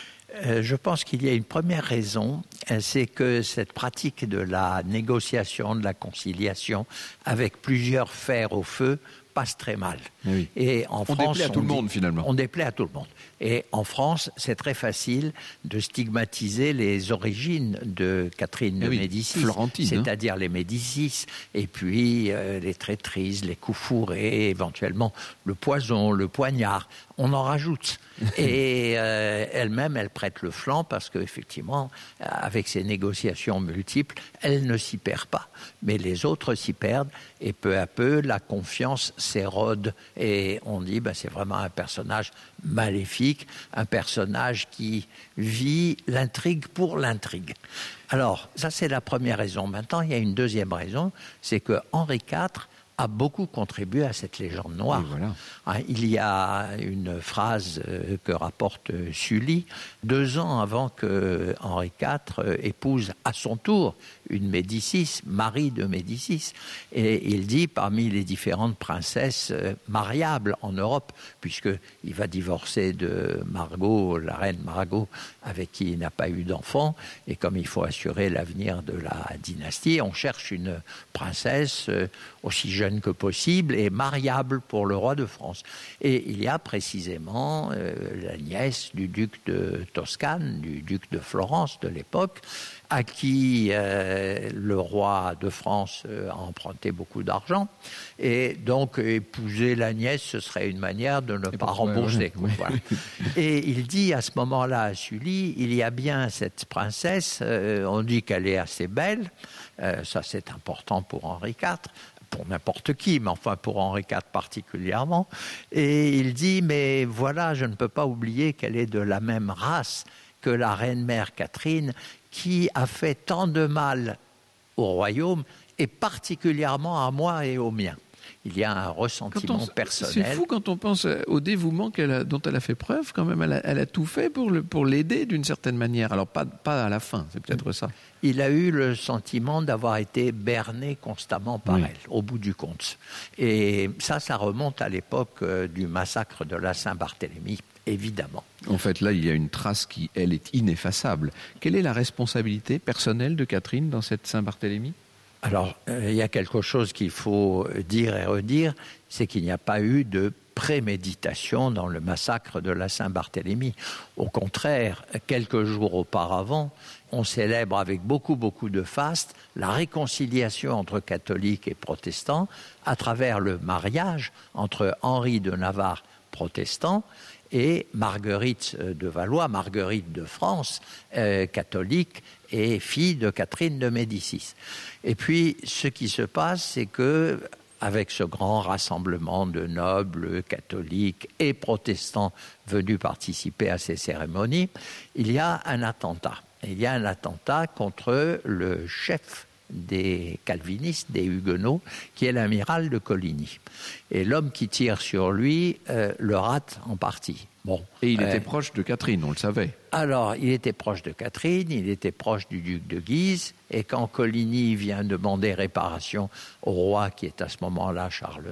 Je pense qu'il y a une première raison, c'est que cette pratique de la négociation, de la conciliation, avec plusieurs fers au feu, passe très mal. Oui. Et en France, déplaît à tout le monde, finalement. On déplaît à tout le monde. Et en France, c'est très facile de stigmatiser les origines de Catherine de Médicis, Florentine, c'est-à-dire les Médicis, et puis les traîtrises, les coups fourrés, éventuellement le poison, le poignard. On en rajoute. Et elle-même, elle prête le flanc parce qu'effectivement, avec ces négociations multiples, elle ne s'y perd pas. Mais les autres s'y perdent et peu à peu, la confiance s'érode. Et on dit, c'est vraiment un personnage maléfique, un personnage qui vit l'intrigue pour l'intrigue. Alors, ça c'est la première raison. Maintenant, il y a une deuxième raison, c'est que Henri IV a beaucoup contribué à cette légende noire. Oui, voilà. Il y a une phrase que rapporte Sully, 2 ans avant que Henri IV épouse à son tour une Médicis, Marie de Médicis. Et il dit, parmi les différentes princesses mariables en Europe, puisqu'il va divorcer de Margot, la reine Margot, avec qui il n'a pas eu d'enfant, et comme il faut assurer l'avenir de la dynastie, on cherche une princesse aussi jeune que possible et mariable pour le roi de France. Et il y a précisément la nièce du duc de Toscane, du duc de Florence de l'époque, à qui le roi de France a emprunté beaucoup d'argent. Et donc, épouser la nièce, ce serait une manière de ne pas rembourser. Voilà. Et il dit à ce moment-là à Sully, il y a bien cette princesse, on dit qu'elle est assez belle, ça c'est important pour Henri IV, pour n'importe qui, mais enfin pour Henri IV particulièrement. Et il dit, mais voilà, je ne peux pas oublier qu'elle est de la même race que la reine-mère Catherine, qui a fait tant de mal au royaume, et particulièrement à moi et au mien. Il y a un ressentiment personnel. C'est fou quand on pense au dévouement dont elle a fait preuve. Quand même, elle a tout fait pour l'aider d'une certaine manière. Alors pas à la fin, c'est peut-être ça. Il a eu le sentiment d'avoir été berné constamment par elle, au bout du compte. Et ça remonte à l'époque du massacre de la Saint-Barthélemy, évidemment. En fait, là, il y a une trace qui, elle, est ineffaçable. Quelle est la responsabilité personnelle de Catherine dans cette Saint-Barthélemy ? Alors, il y a quelque chose qu'il faut dire et redire, c'est qu'il n'y a pas eu de préméditation dans le massacre de la Saint-Barthélemy. Au contraire, quelques jours auparavant, on célèbre avec beaucoup de faste la réconciliation entre catholiques et protestants à travers le mariage entre Henri de Navarre, protestant, et Marguerite de Valois, Marguerite de France, catholique et fille de Catherine de Médicis. Et puis, ce qui se passe, c'est que, avec ce grand rassemblement de nobles, catholiques et protestants venus participer à ces cérémonies, il y a un attentat. Il y a un attentat contre le chef des calvinistes, des huguenots, qui est l'amiral de Coligny. Et l'homme qui tire sur lui le rate en partie. Bon. Et il était proche de Catherine, on le savait. Alors, il était proche de Catherine, il était proche du duc de Guise, et quand Coligny vient demander réparation au roi, qui est à ce moment-là Charles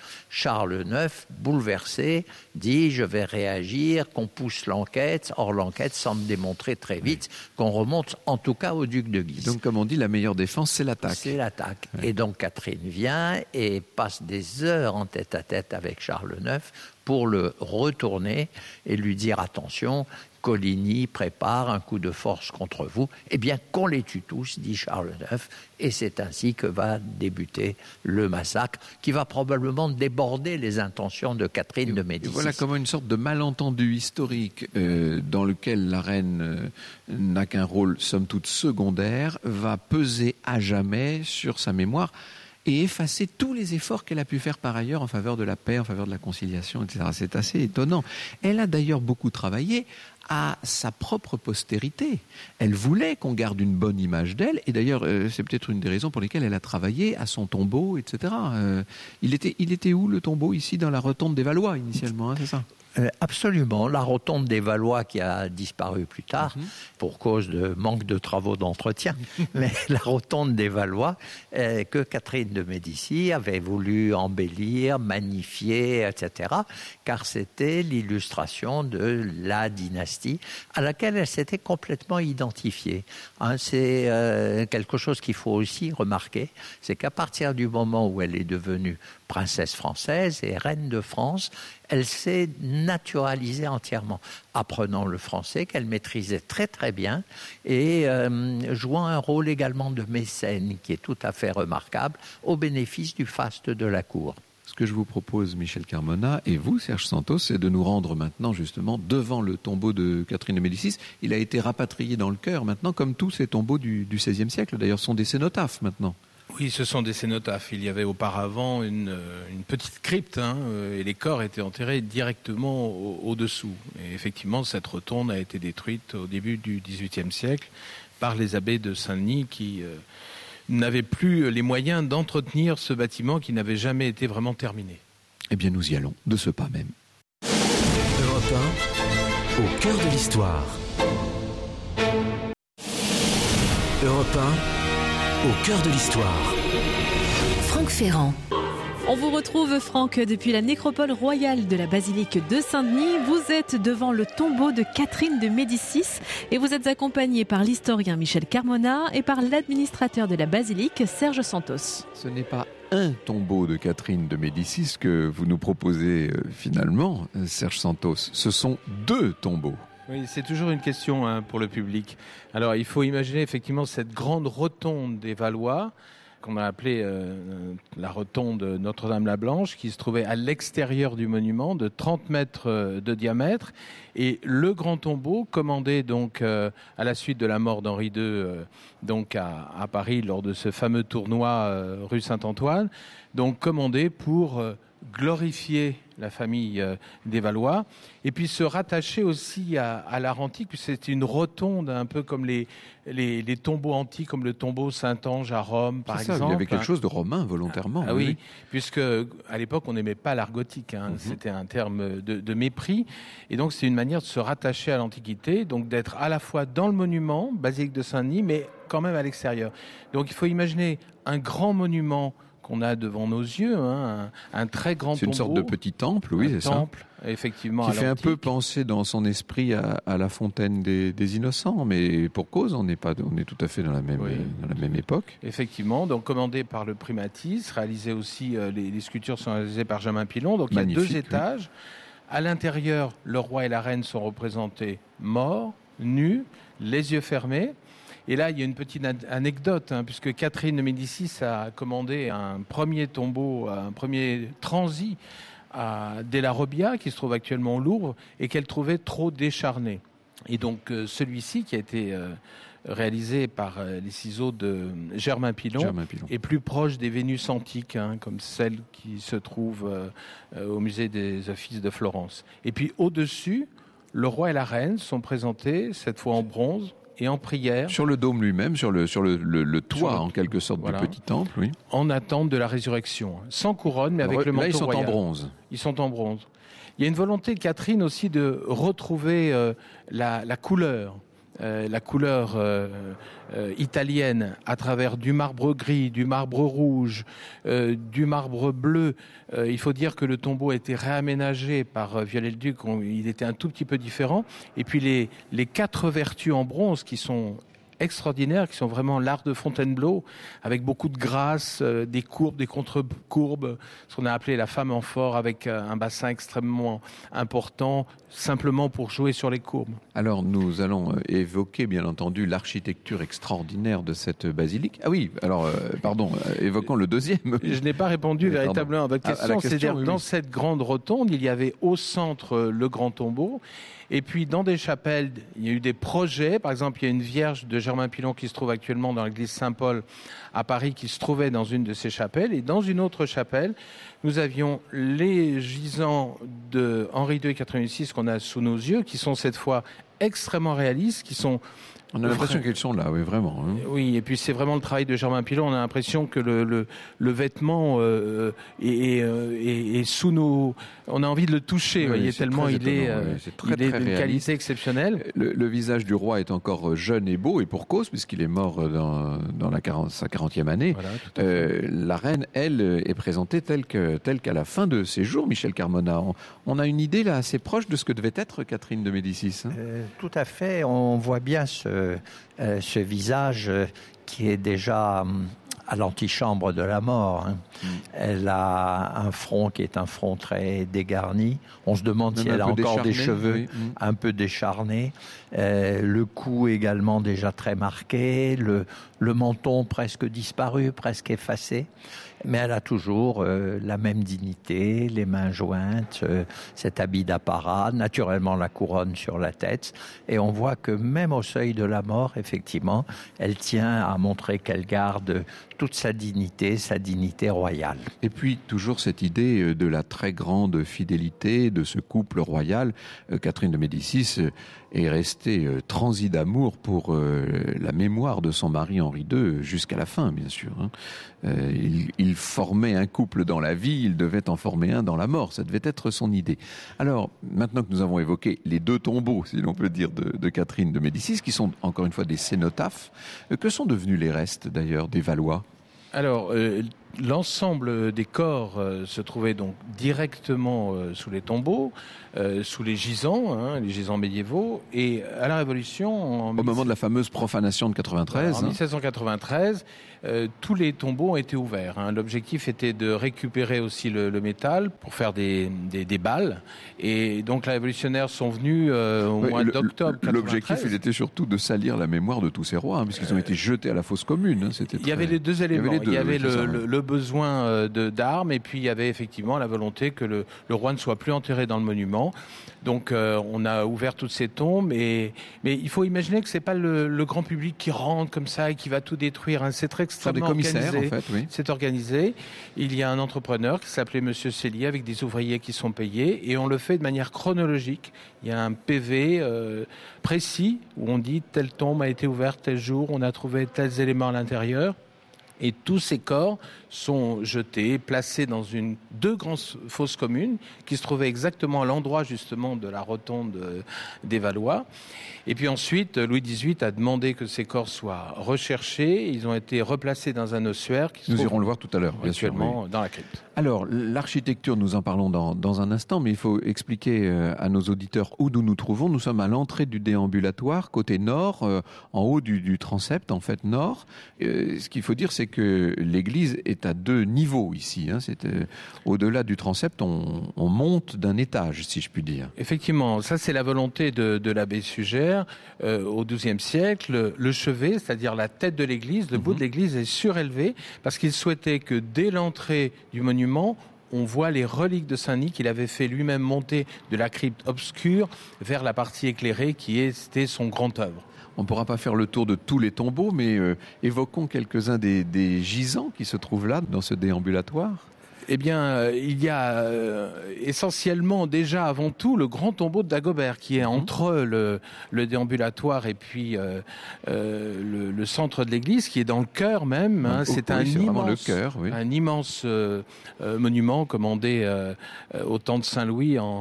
IX, bouleversé, dit « je vais réagir, qu'on pousse l'enquête ». Or, l'enquête semble démontrer très vite qu'on remonte en tout cas au duc de Guise. Donc, comme on dit, la meilleure défense, c'est l'attaque. C'est l'attaque. Ouais. Et donc, Catherine vient et passe des heures en tête-à-tête avec Charles IX pour le retourner et lui dire « attention, Coligny prépare un coup de force contre vous, eh bien qu'on les tue tous, dit Charles IX, et c'est ainsi que va débuter le massacre, qui va probablement déborder les intentions de Catherine de Médicis. Voilà comment une sorte de malentendu historique dans lequel la reine n'a qu'un rôle somme toute secondaire, va peser à jamais sur sa mémoire. et effacer tous les efforts qu'elle a pu faire par ailleurs en faveur de la paix, en faveur de la conciliation, etc. C'est assez étonnant. Elle a d'ailleurs beaucoup travaillé à sa propre postérité. Elle voulait qu'on garde une bonne image d'elle, et d'ailleurs, c'est peut-être une des raisons pour lesquelles elle a travaillé à son tombeau, etc. Il était où le tombeau? Ici, dans la rotonde des Valois, initialement, hein, c'est ça? Absolument. La rotonde des Valois qui a disparu plus tard pour cause de manque de travaux d'entretien. Mais la rotonde des Valois que Catherine de Médicis avait voulu embellir, magnifier, etc. Car c'était l'illustration de la dynastie à laquelle elle s'était complètement identifiée. C'est quelque chose qu'il faut aussi remarquer, c'est qu'à partir du moment où elle est devenue princesse française et reine de France, elle s'est naturalisée entièrement, apprenant le français qu'elle maîtrisait très très bien et jouant un rôle également de mécène qui est tout à fait remarquable au bénéfice du faste de la cour. Ce que je vous propose, Michel Carmona, et vous, Serge Santos, c'est de nous rendre maintenant justement devant le tombeau de Catherine de Médicis. Il a été rapatrié dans le chœur maintenant, comme tous ces tombeaux du XVIe siècle. D'ailleurs, ce sont des cénotaphes maintenant. Oui, ce sont des cénotaphes. Il y avait auparavant une petite crypte et les corps étaient enterrés directement au-dessous. Et effectivement, cette rotonde a été détruite au début du XVIIIe siècle par les abbés de Saint-Denis qui n'avaient plus les moyens d'entretenir ce bâtiment qui n'avait jamais été vraiment terminé. Eh bien, nous y allons, de ce pas même. Europe 1, au cœur de l'histoire. Europe 1, au cœur de l'histoire. Franck Ferrand. On vous retrouve, Franck, depuis la nécropole royale de la basilique de Saint-Denis. Vous êtes devant le tombeau de Catherine de Médicis et vous êtes accompagné par l'historien Michel Carmona et par l'administrateur de la basilique, Serge Santos. Ce n'est pas un tombeau de Catherine de Médicis que vous nous proposez finalement, Serge Santos. Ce sont 2 tombeaux. Oui, c'est toujours une question pour le public. Alors, il faut imaginer effectivement cette grande rotonde des Valois, qu'on a appelée la rotonde Notre-Dame-la-Blanche, qui se trouvait à l'extérieur du monument, de 30 mètres de diamètre. Et le grand tombeau, commandé donc à la suite de la mort d'Henri II, donc à Paris, lors de ce fameux tournoi rue Saint-Antoine, donc commandé pour glorifier la famille des Valois, et puis se rattacher aussi à l'art antique, puisque c'est une rotonde un peu comme les tombeaux antiques, comme le tombeau Saint-Ange à Rome, par exemple. Il y avait quelque chose de romain volontairement. Ah oui, puisque à l'époque on n'aimait pas l'art gothique, c'était un terme de mépris, et donc c'est une manière de se rattacher à l'Antiquité, donc d'être à la fois dans le monument, basilique de Saint-Denis, mais quand même à l'extérieur. Donc il faut imaginer un grand monument qu'on a devant nos yeux, un très grand tombeau. C'est une sorte de petit temple, oui, c'est ça. Un temple, effectivement. Qui fait un peu penser dans son esprit à la fontaine des Innocents, mais pour cause, on est tout à fait dans la même époque. Effectivement, donc commandé par le primatis, réalisé aussi, les sculptures sont réalisées par Germain Pilon, donc magnifique, il y a 2 étages. Oui. À l'intérieur, le roi et la reine sont représentés morts, nus, les yeux fermés. Et là, il y a une petite anecdote, puisque Catherine de Médicis a commandé un premier tombeau, un premier transi à Della Robbia, qui se trouve actuellement au Louvre, et qu'elle trouvait trop décharné. Et donc, celui-ci, qui a été réalisé par les ciseaux de Germain Pilon, est plus proche des Vénus antiques, comme celle qui se trouve au musée des Offices de Florence. Et puis, au-dessus, le roi et la reine sont présentés, cette fois en bronze, et en prière. Sur le dôme lui-même, sur le toit, en quelque sorte, du petit temple, oui. En attente de la résurrection. Sans couronne, mais avec le manteau royal. Là, ils sont en bronze. Ils sont en bronze. Il y a une volonté de Catherine aussi de retrouver la couleur. La couleur italienne à travers du marbre gris, du marbre rouge, du marbre bleu. Il faut dire que le tombeau a été réaménagé par Viollet-le-Duc, il était un tout petit peu différent. Et puis les 4 vertus en bronze qui sont extraordinaires, qui sont vraiment l'art de Fontainebleau, avec beaucoup de grâce, des courbes, des contre-courbes, ce qu'on a appelé la femme amphore, avec un bassin extrêmement important, simplement pour jouer sur les courbes. Alors nous allons évoquer bien entendu l'architecture extraordinaire de cette basilique. Ah oui, alors pardon, évoquons le deuxième. Je n'ai pas répondu véritablement à votre question. C'est-à-dire oui. Dans cette grande rotonde, il y avait au centre le grand tombeau. Et puis, dans des chapelles, il y a eu des projets. Par exemple, il y a une Vierge de Germain Pilon qui se trouve actuellement dans l'église Saint-Paul à Paris, qui se trouvait dans une de ces chapelles. Et dans une autre chapelle, nous avions les gisants de Henri II et Catherine de Médicis qu'on a sous nos yeux, qui sont cette fois extrêmement réalistes, qui sont... On a l'impression qu'ils sont là, oui, vraiment. Hein. Oui, et puis c'est vraiment le travail de Germain Pilon. On a l'impression que le vêtement est sous nos... On a envie de le toucher, vous voyez, tellement il est d'une qualité exceptionnelle. Le visage du roi est encore jeune et beau, et pour cause, puisqu'il est mort dans sa 40e année. Voilà, la reine, elle, est présentée telle qu'à la fin de ses jours, Michel Carmona. On a une idée là assez proche de ce que devait être Catherine de Médicis. Hein. Tout à fait. On voit bien ce visage qui est déjà à l'antichambre de la mort. Hein. Elle a un front qui est un front très dégarni. On se demande même si elle a encore des cheveux un peu décharnés. Le cou également déjà très marqué. Le menton presque disparu, presque effacé. Mais elle a toujours la même dignité, les mains jointes, cet habit d'apparat, naturellement la couronne sur la tête. Et on voit que même au seuil de la mort, effectivement, elle tient à montrer qu'elle garde toute sa dignité royale. Et puis toujours cette idée de la très grande fidélité de ce couple royal. Catherine de Médicis est restée transie d'amour pour la mémoire de son mari Henri II jusqu'à la fin, bien sûr. Hein. Il formait un couple dans la vie, il devait en former un dans la mort. Ça devait être son idée. Alors, maintenant que nous avons évoqué les deux tombeaux, si l'on peut dire, de Catherine de Médicis, qui sont encore une fois des cénotaphes, que sont devenus les restes d'ailleurs des Valois ? Alors, l'ensemble des corps se trouvait donc directement sous les tombeaux, sous les gisants médiévaux, et à la Révolution... Au moment de la fameuse profanation de 93. En 1793, tous les tombeaux ont été ouverts. Hein. L'objectif était de récupérer aussi le métal pour faire des balles, et donc les révolutionnaires sont venus au mois d'octobre 93. L'objectif, il était surtout de salir la mémoire de tous ces rois, hein, puisqu'ils ont été jetés à la fosse commune. Hein. Il y avait les deux éléments. Il y avait le besoin d'armes, et puis il y avait effectivement la volonté que le roi ne soit plus enterré dans le monument. Donc on a ouvert toutes ces tombes, mais il faut imaginer que c'est pas le grand public qui rentre comme ça et qui va tout détruire. Hein. C'est très extrêmement organisé. En fait, oui. C'est organisé. Il y a un entrepreneur qui s'appelait Monsieur Cellier avec des ouvriers qui sont payés, et on le fait de manière chronologique. Il y a un PV précis où on dit telle tombe a été ouverte tel jour, on a trouvé tels éléments à l'intérieur. Et tous ces corps sont jetés, placés dans deux grandes fosses communes qui se trouvaient exactement à l'endroit justement de la rotonde des Valois. Et puis ensuite, Louis XVIII a demandé que ces corps soient recherchés. Ils ont été replacés dans un ossuaire qui se trouve irons le voir tout à l'heure, bien sûr, dans la crypte. Alors, l'architecture, nous en parlons dans un instant, mais il faut expliquer à nos auditeurs où nous nous trouvons. Nous sommes à l'entrée du déambulatoire, côté nord, en haut du transept, en fait, nord. Ce qu'il faut dire, c'est que l'église est à deux niveaux ici. Hein. Au-delà du transept, on monte d'un étage, si je puis dire. Effectivement, ça c'est la volonté de l'abbé Sugère. Au XIIe siècle, le chevet, c'est-à-dire la tête de l'église, le bout de l'église est surélevé, parce qu'il souhaitait que dès l'entrée du monument, on voit les reliques de Saint-Denis qu'il avait fait lui-même monter de la crypte obscure vers la partie éclairée qui était son grand œuvre. On ne pourra pas faire le tour de tous les tombeaux, mais évoquons quelques-uns des gisants qui se trouvent là, dans ce déambulatoire. Eh bien, il y a essentiellement déjà avant tout le grand tombeau de Dagobert qui est entre le déambulatoire et puis le centre de l'église qui est dans le chœur même. Hein. C'est un immense monument commandé au temps de Saint-Louis en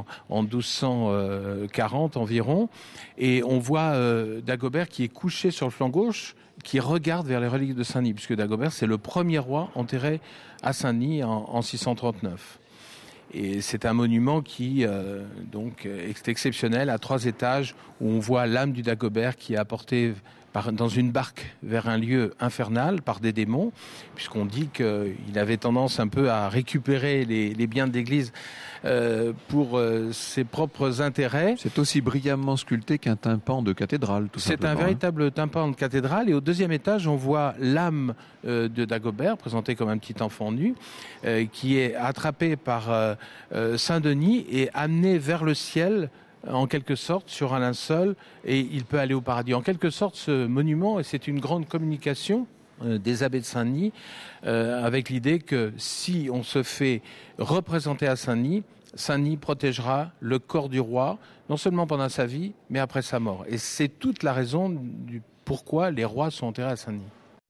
1240 environ. Et on voit Dagobert qui est couché sur le flanc gauche, qui regarde vers les reliques de Saint-Denis, puisque Dagobert, c'est le premier roi enterré à Saint-Denis en 639. Et c'est un monument qui est exceptionnel, à 3 étages, où on voit l'âme du Dagobert qui est apportée dans une barque vers un lieu infernal par des démons, puisqu'on dit qu'il avait tendance un peu à récupérer les biens de l'église pour ses propres intérêts. C'est aussi brillamment sculpté qu'un tympan de cathédrale, tout simplement. C'est un véritable tympan de cathédrale, et au 2e étage, on voit l'âme de Dagobert, présenté comme un petit enfant nu, qui est attrapé par Saint-Denis et amené vers le ciel en quelque sorte, sur un linceul et il peut aller au paradis. En quelque sorte, ce monument, c'est une grande communication des abbés de Saint-Denis, avec l'idée que si on se fait représenter à Saint-Denis, Saint-Denis protégera le corps du roi, non seulement pendant sa vie, mais après sa mort. Et c'est toute la raison du pourquoi les rois sont enterrés à Saint-Denis.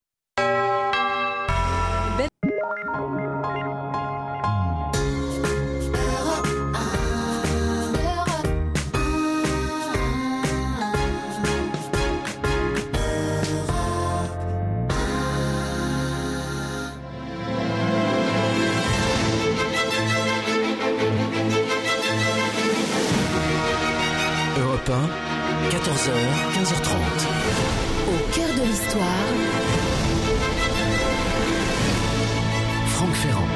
Europe 1, 14h, 15h30. Au cœur de l'histoire, Franck Ferrand.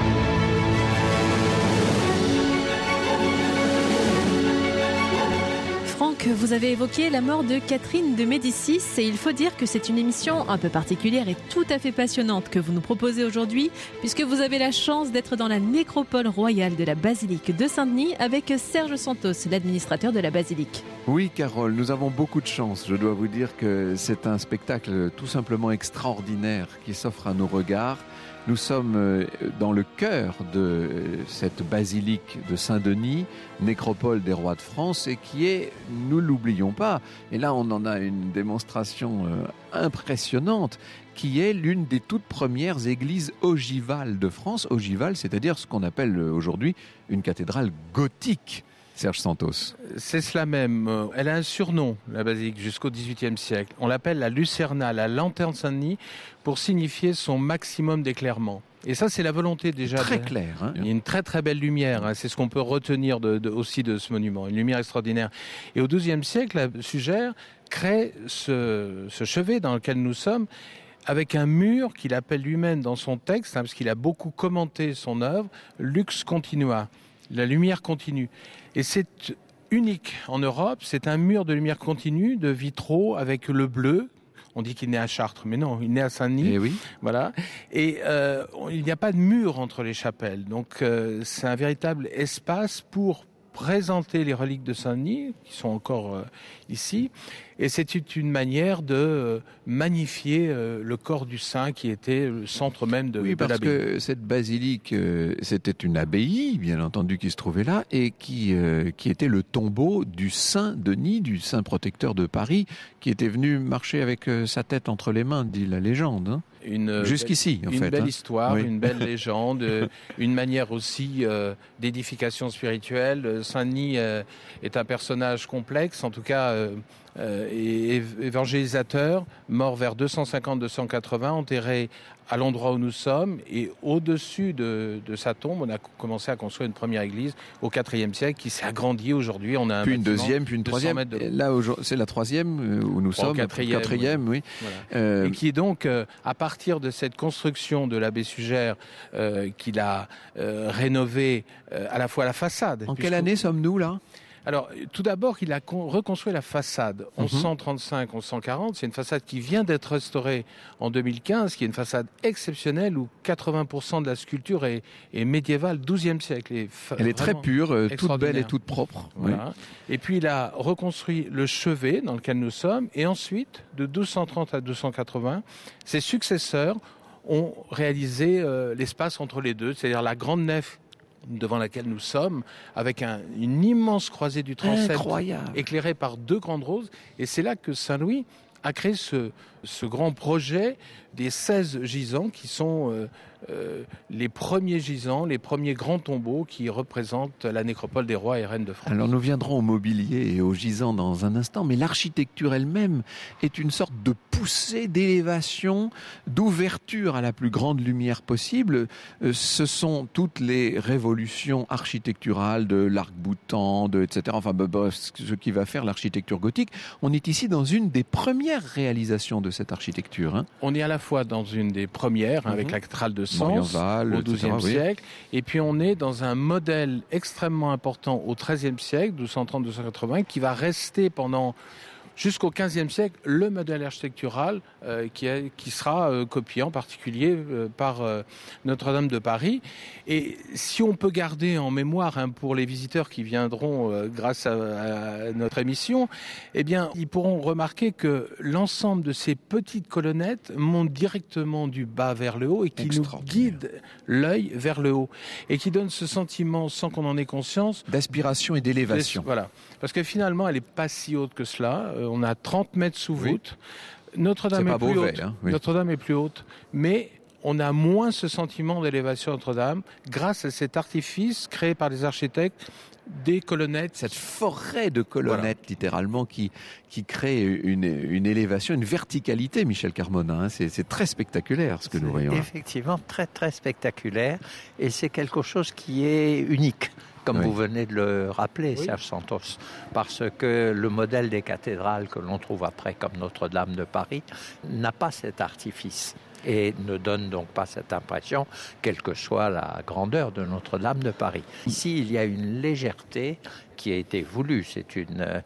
Franck, vous avez évoqué la mort de Catherine de Médicis et il faut dire que c'est une émission un peu particulière et tout à fait passionnante que vous nous proposez aujourd'hui puisque vous avez la chance d'être dans la nécropole royale de la basilique de Saint-Denis avec Serge Santos, l'administrateur de la basilique. Oui, Carole, nous avons beaucoup de chance. Je dois vous dire que c'est un spectacle tout simplement extraordinaire qui s'offre à nos regards. Nous sommes dans le cœur de cette basilique de Saint-Denis, nécropole des rois de France, et qui est, nous l'oublions pas, et là on en a une démonstration impressionnante, qui est l'une des toutes premières églises ogivales de France. Ogivale, c'est-à-dire ce qu'on appelle aujourd'hui une cathédrale gothique. Serge Santos. C'est cela même. Elle a un surnom, la basilique, jusqu'au XVIIIe siècle. On l'appelle la Lucerna, la lanterne Saint-Denis, pour signifier son maximum d'éclairement. Et ça, c'est la volonté déjà. Très clair. Hein. Il y a une très très belle lumière. Hein. C'est ce qu'on peut retenir aussi de ce monument. Une lumière extraordinaire. Et au XIIe siècle, la Sugère crée ce chevet dans lequel nous sommes, avec un mur qu'il appelle lui-même dans son texte, parce qu'il a beaucoup commenté son œuvre, Lux Continua, la lumière continue. Et c'est unique en Europe, c'est un mur de lumière continue, de vitraux avec le bleu. On dit qu'il naît à Chartres, mais non, il naît à Saint-Denis. Et oui. Voilà. Et il n'y a pas de mur entre les chapelles. Donc c'est un véritable espace pour présenter les reliques de Saint-Denis, qui sont encore ici. Et c'est une manière de magnifier le corps du saint qui était le centre même de l'abbaye. Oui, parce que cette basilique, c'était une abbaye, bien entendu, qui se trouvait là, et qui était le tombeau du saint Denis, du saint protecteur de Paris, qui était venu marcher avec sa tête entre les mains, dit la légende. Hein. Jusqu'ici, en fait. Une belle histoire, oui. Une belle légende, une manière aussi d'édification spirituelle. Saint-Denis est un personnage complexe, en tout cas évangélisateur, mort vers 250-280, enterré à l'endroit où nous sommes, et au-dessus de sa tombe, on a commencé à construire une première église au IVe siècle qui s'est agrandie aujourd'hui. On a puis une deuxième, puis une troisième. Là, c'est la troisième où nous sommes. Quatrième, oui. Voilà. Et qui est donc, à partir de cette construction de l'abbé Sugère, qu'il a rénové à la fois la façade. En quelle année sommes-nous là ? Alors, tout d'abord, il a reconstruit la façade. 1135-1140, c'est une façade qui vient d'être restaurée en 2015, qui est une façade exceptionnelle où 80% de la sculpture est médiévale, 12e siècle. Elle est très pure, toute belle et toute propre. Voilà. Oui. Et puis, il a reconstruit le chevet dans lequel nous sommes. Et ensuite, de 1230 à 1280, ses successeurs ont réalisé l'espace entre les deux, c'est-à-dire la grande nef devant laquelle nous sommes, avec une immense croisée du transept éclairée par 2 grandes roses. Et c'est là que Saint-Louis a créé ce grand projet des 16 gisants qui sont les premiers gisants, les premiers grands tombeaux qui représentent la nécropole des rois et reines de France. Alors nous viendrons au mobilier et aux gisants dans un instant, mais l'architecture elle-même est une sorte de poussée, d'élévation, d'ouverture à la plus grande lumière possible. Ce sont toutes les révolutions architecturales de l'arc-boutant, etc. Enfin, ce qui va faire l'architecture gothique. On est ici dans une des premières réalisations de cette architecture. Hein. On est à la fois dans une des premières, avec la cathédrale de Sens au XIIe siècle, et puis on est dans un modèle extrêmement important au XIIIe siècle, 1230-1280, qui va rester pendant jusqu'au XVe siècle le modèle architectural qui sera copié en particulier par Notre-Dame de Paris. Et si on peut garder en mémoire pour les visiteurs qui viendront grâce à notre émission, eh bien, ils pourront remarquer que l'ensemble de ces petites colonnettes montent directement du bas vers le haut et qui nous guident l'œil vers le haut et qui donnent ce sentiment, sans qu'on en ait conscience, d'aspiration et d'élévation. Voilà. Parce que finalement, elle n'est pas si haute que cela. On a 30 mètres sous voûte. Notre-Dame est plus haute. Hein, oui. Notre-Dame est plus haute. Mais on a moins ce sentiment d'élévation à Notre-Dame grâce à cet artifice créé par les architectes des colonnettes. Cette forêt de colonnettes, littéralement, qui crée une élévation, une verticalité, Michel Carmona. Hein. C'est très spectaculaire ce que nous voyons. Effectivement, très très spectaculaire. Et c'est quelque chose qui est unique, comme vous venez de le rappeler, Serge Santos. Parce que le modèle des cathédrales que l'on trouve après, comme Notre-Dame de Paris, n'a pas cet artifice. Et ne donne donc pas cette impression, quelle que soit la grandeur de Notre-Dame de Paris. Ici, il y a une légèreté qui a été voulue. C'est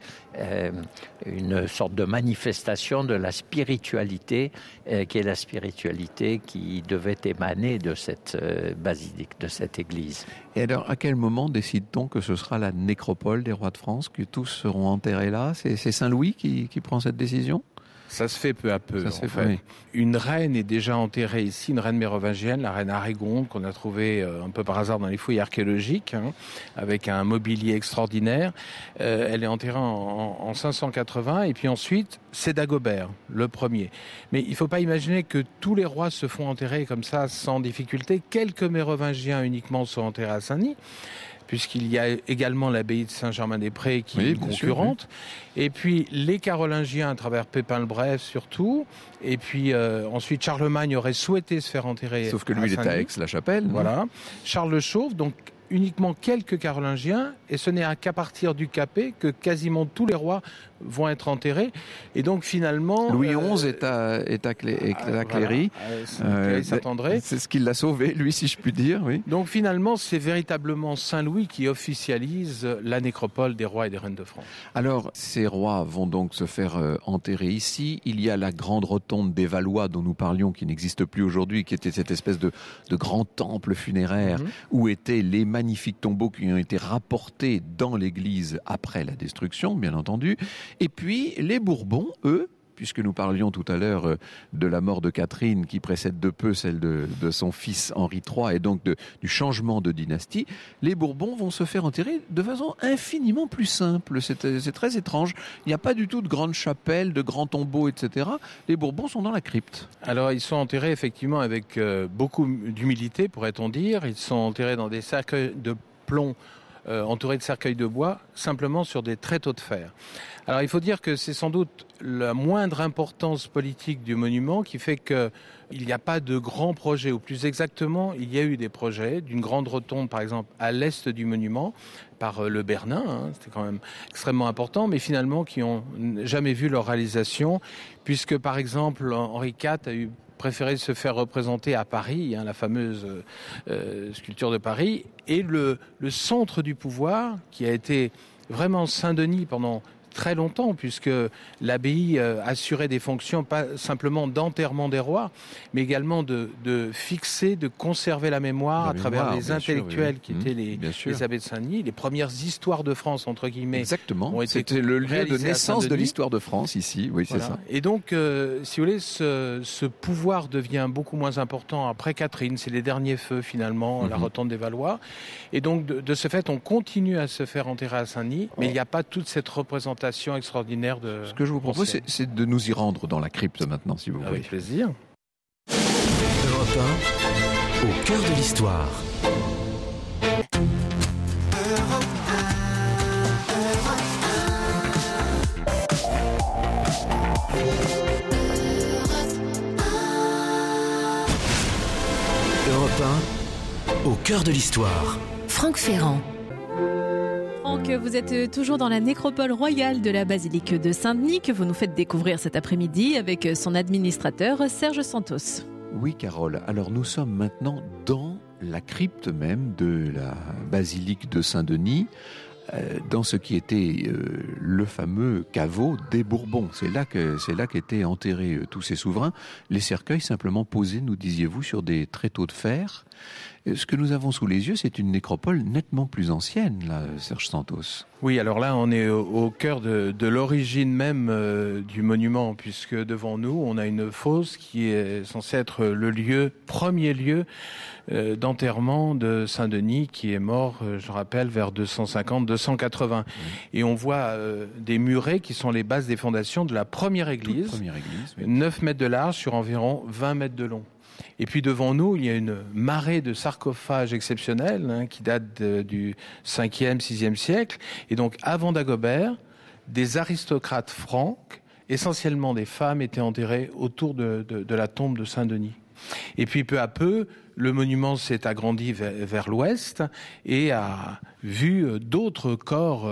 une sorte de manifestation de la spiritualité, qui est la spiritualité qui devait émaner de cette basilique, de cette église. Et alors, à quel moment décide-t-on que ce sera la nécropole des rois de France, que tous seront enterrés là ? C'est Saint-Louis qui prend cette décision ? Ça se fait peu à peu, en fait. Oui. Une reine est déjà enterrée ici, une reine mérovingienne, la reine Arégonde, qu'on a trouvée un peu par hasard dans les fouilles archéologiques, avec un mobilier extraordinaire. Elle est enterrée en 580, et puis ensuite, c'est Dagobert, le premier. Mais il ne faut pas imaginer que tous les rois se font enterrer comme ça, sans difficulté. Quelques mérovingiens uniquement sont enterrés à Saint-Denis, puisqu'il y a également l'abbaye de Saint-Germain-des-Prés qui est concurrente. Sûr, oui. Et puis les Carolingiens à travers Pépin le Bref surtout. Et puis ensuite Charlemagne aurait souhaité se faire enterrer. Sauf que lui, il est à Aix-la-Chapelle. Voilà. Charles le Chauve, donc uniquement quelques Carolingiens, et ce n'est qu'à partir du Capet que quasiment tous les rois vont être enterrés. Et donc finalement... Louis XI est à Cléry. Saint-André. C'est ce qui l'a sauvé, lui, si je puis dire. Oui. Donc finalement, c'est véritablement Saint-Louis qui officialise la nécropole des rois et des reines de France. Alors, ces rois vont donc se faire enterrer ici. Il y a la grande rotonde des Valois dont nous parlions, qui n'existe plus aujourd'hui, qui était cette espèce de grand temple funéraire où étaient les magnifiques tombeaux qui ont été rapportés dans l'église après la destruction, bien entendu. Et puis, les Bourbons, eux, puisque nous parlions tout à l'heure de la mort de Catherine qui précède de peu celle de son fils Henri III et donc du changement de dynastie, les Bourbons vont se faire enterrer de façon infiniment plus simple. C'est très étrange. Il n'y a pas du tout de grande chapelle, de grands tombeaux, etc. Les Bourbons sont dans la crypte. Alors, ils sont enterrés effectivement avec beaucoup d'humilité, pourrait-on dire. Ils sont enterrés dans des cercueils de plomb entourés de cercueils de bois, simplement sur des tréteaux de fer. Alors il faut dire que c'est sans doute la moindre importance politique du monument qui fait qu'il n'y a pas de grands projets, ou plus exactement, il y a eu des projets d'une grande rotonde, par exemple, à l'est du monument, par le Bernin, c'était quand même extrêmement important, mais finalement qui n'ont jamais vu leur réalisation, puisque par exemple Henri IV a eu préféré se faire représenter à Paris, la fameuse sculpture de Paris, et le centre du pouvoir, qui a été vraiment Saint-Denis pendant très longtemps, puisque l'abbaye assurait des fonctions pas simplement d'enterrement des rois, mais également de fixer, de conserver la mémoire à travers les intellectuels qui étaient les abbés de Saint-Denis. Les premières histoires de France, entre guillemets. Exactement. C'était le lieu de naissance de l'histoire de France ici. Oui, voilà. C'est ça. Et donc, si vous voulez, ce pouvoir devient beaucoup moins important après Catherine. C'est les derniers feux, finalement, la rotonde des Valois. Et donc, de ce fait, on continue à se faire enterrer à Saint-Denis, mais il n'y a pas toute cette représentation extraordinaire de... Ce que je vous propose, c'est de nous y rendre dans la crypte maintenant, si vous voulez. Avec plaisir. Europe 1, au cœur de l'histoire. Europe 1, au cœur de l'histoire. Franck Ferrand. Franck, vous êtes toujours dans la nécropole royale de la basilique de Saint-Denis que vous nous faites découvrir cet après-midi avec son administrateur Serge Santos. Oui, Carole. Alors nous sommes maintenant dans la crypte même de la basilique de Saint-Denis. dans ce qui était le fameux caveau des Bourbons. C'est là qu'étaient enterrés tous ces souverains. Les cercueils simplement posés, nous disiez-vous, sur des tréteaux de fer. Ce que nous avons sous les yeux, c'est une nécropole nettement plus ancienne, là, Serge Santos. Oui, alors là, on est au cœur de l'origine même du monument, puisque devant nous, on a une fosse qui est censée être le premier lieu d'enterrement de Saint-Denis, qui est mort, je rappelle, vers 250-280. Et on voit des murets qui sont les bases des fondations de la première église, oui. 9 mètres de large sur environ 20 mètres de long. Et puis devant nous, il y a une marée de sarcophages exceptionnels qui datent du 5e, 6e siècle. Et donc, avant Dagobert, des aristocrates francs, essentiellement des femmes, étaient enterrées autour de la tombe de Saint-Denis. Et puis peu à peu, le monument s'est agrandi vers l'ouest et a vu d'autres corps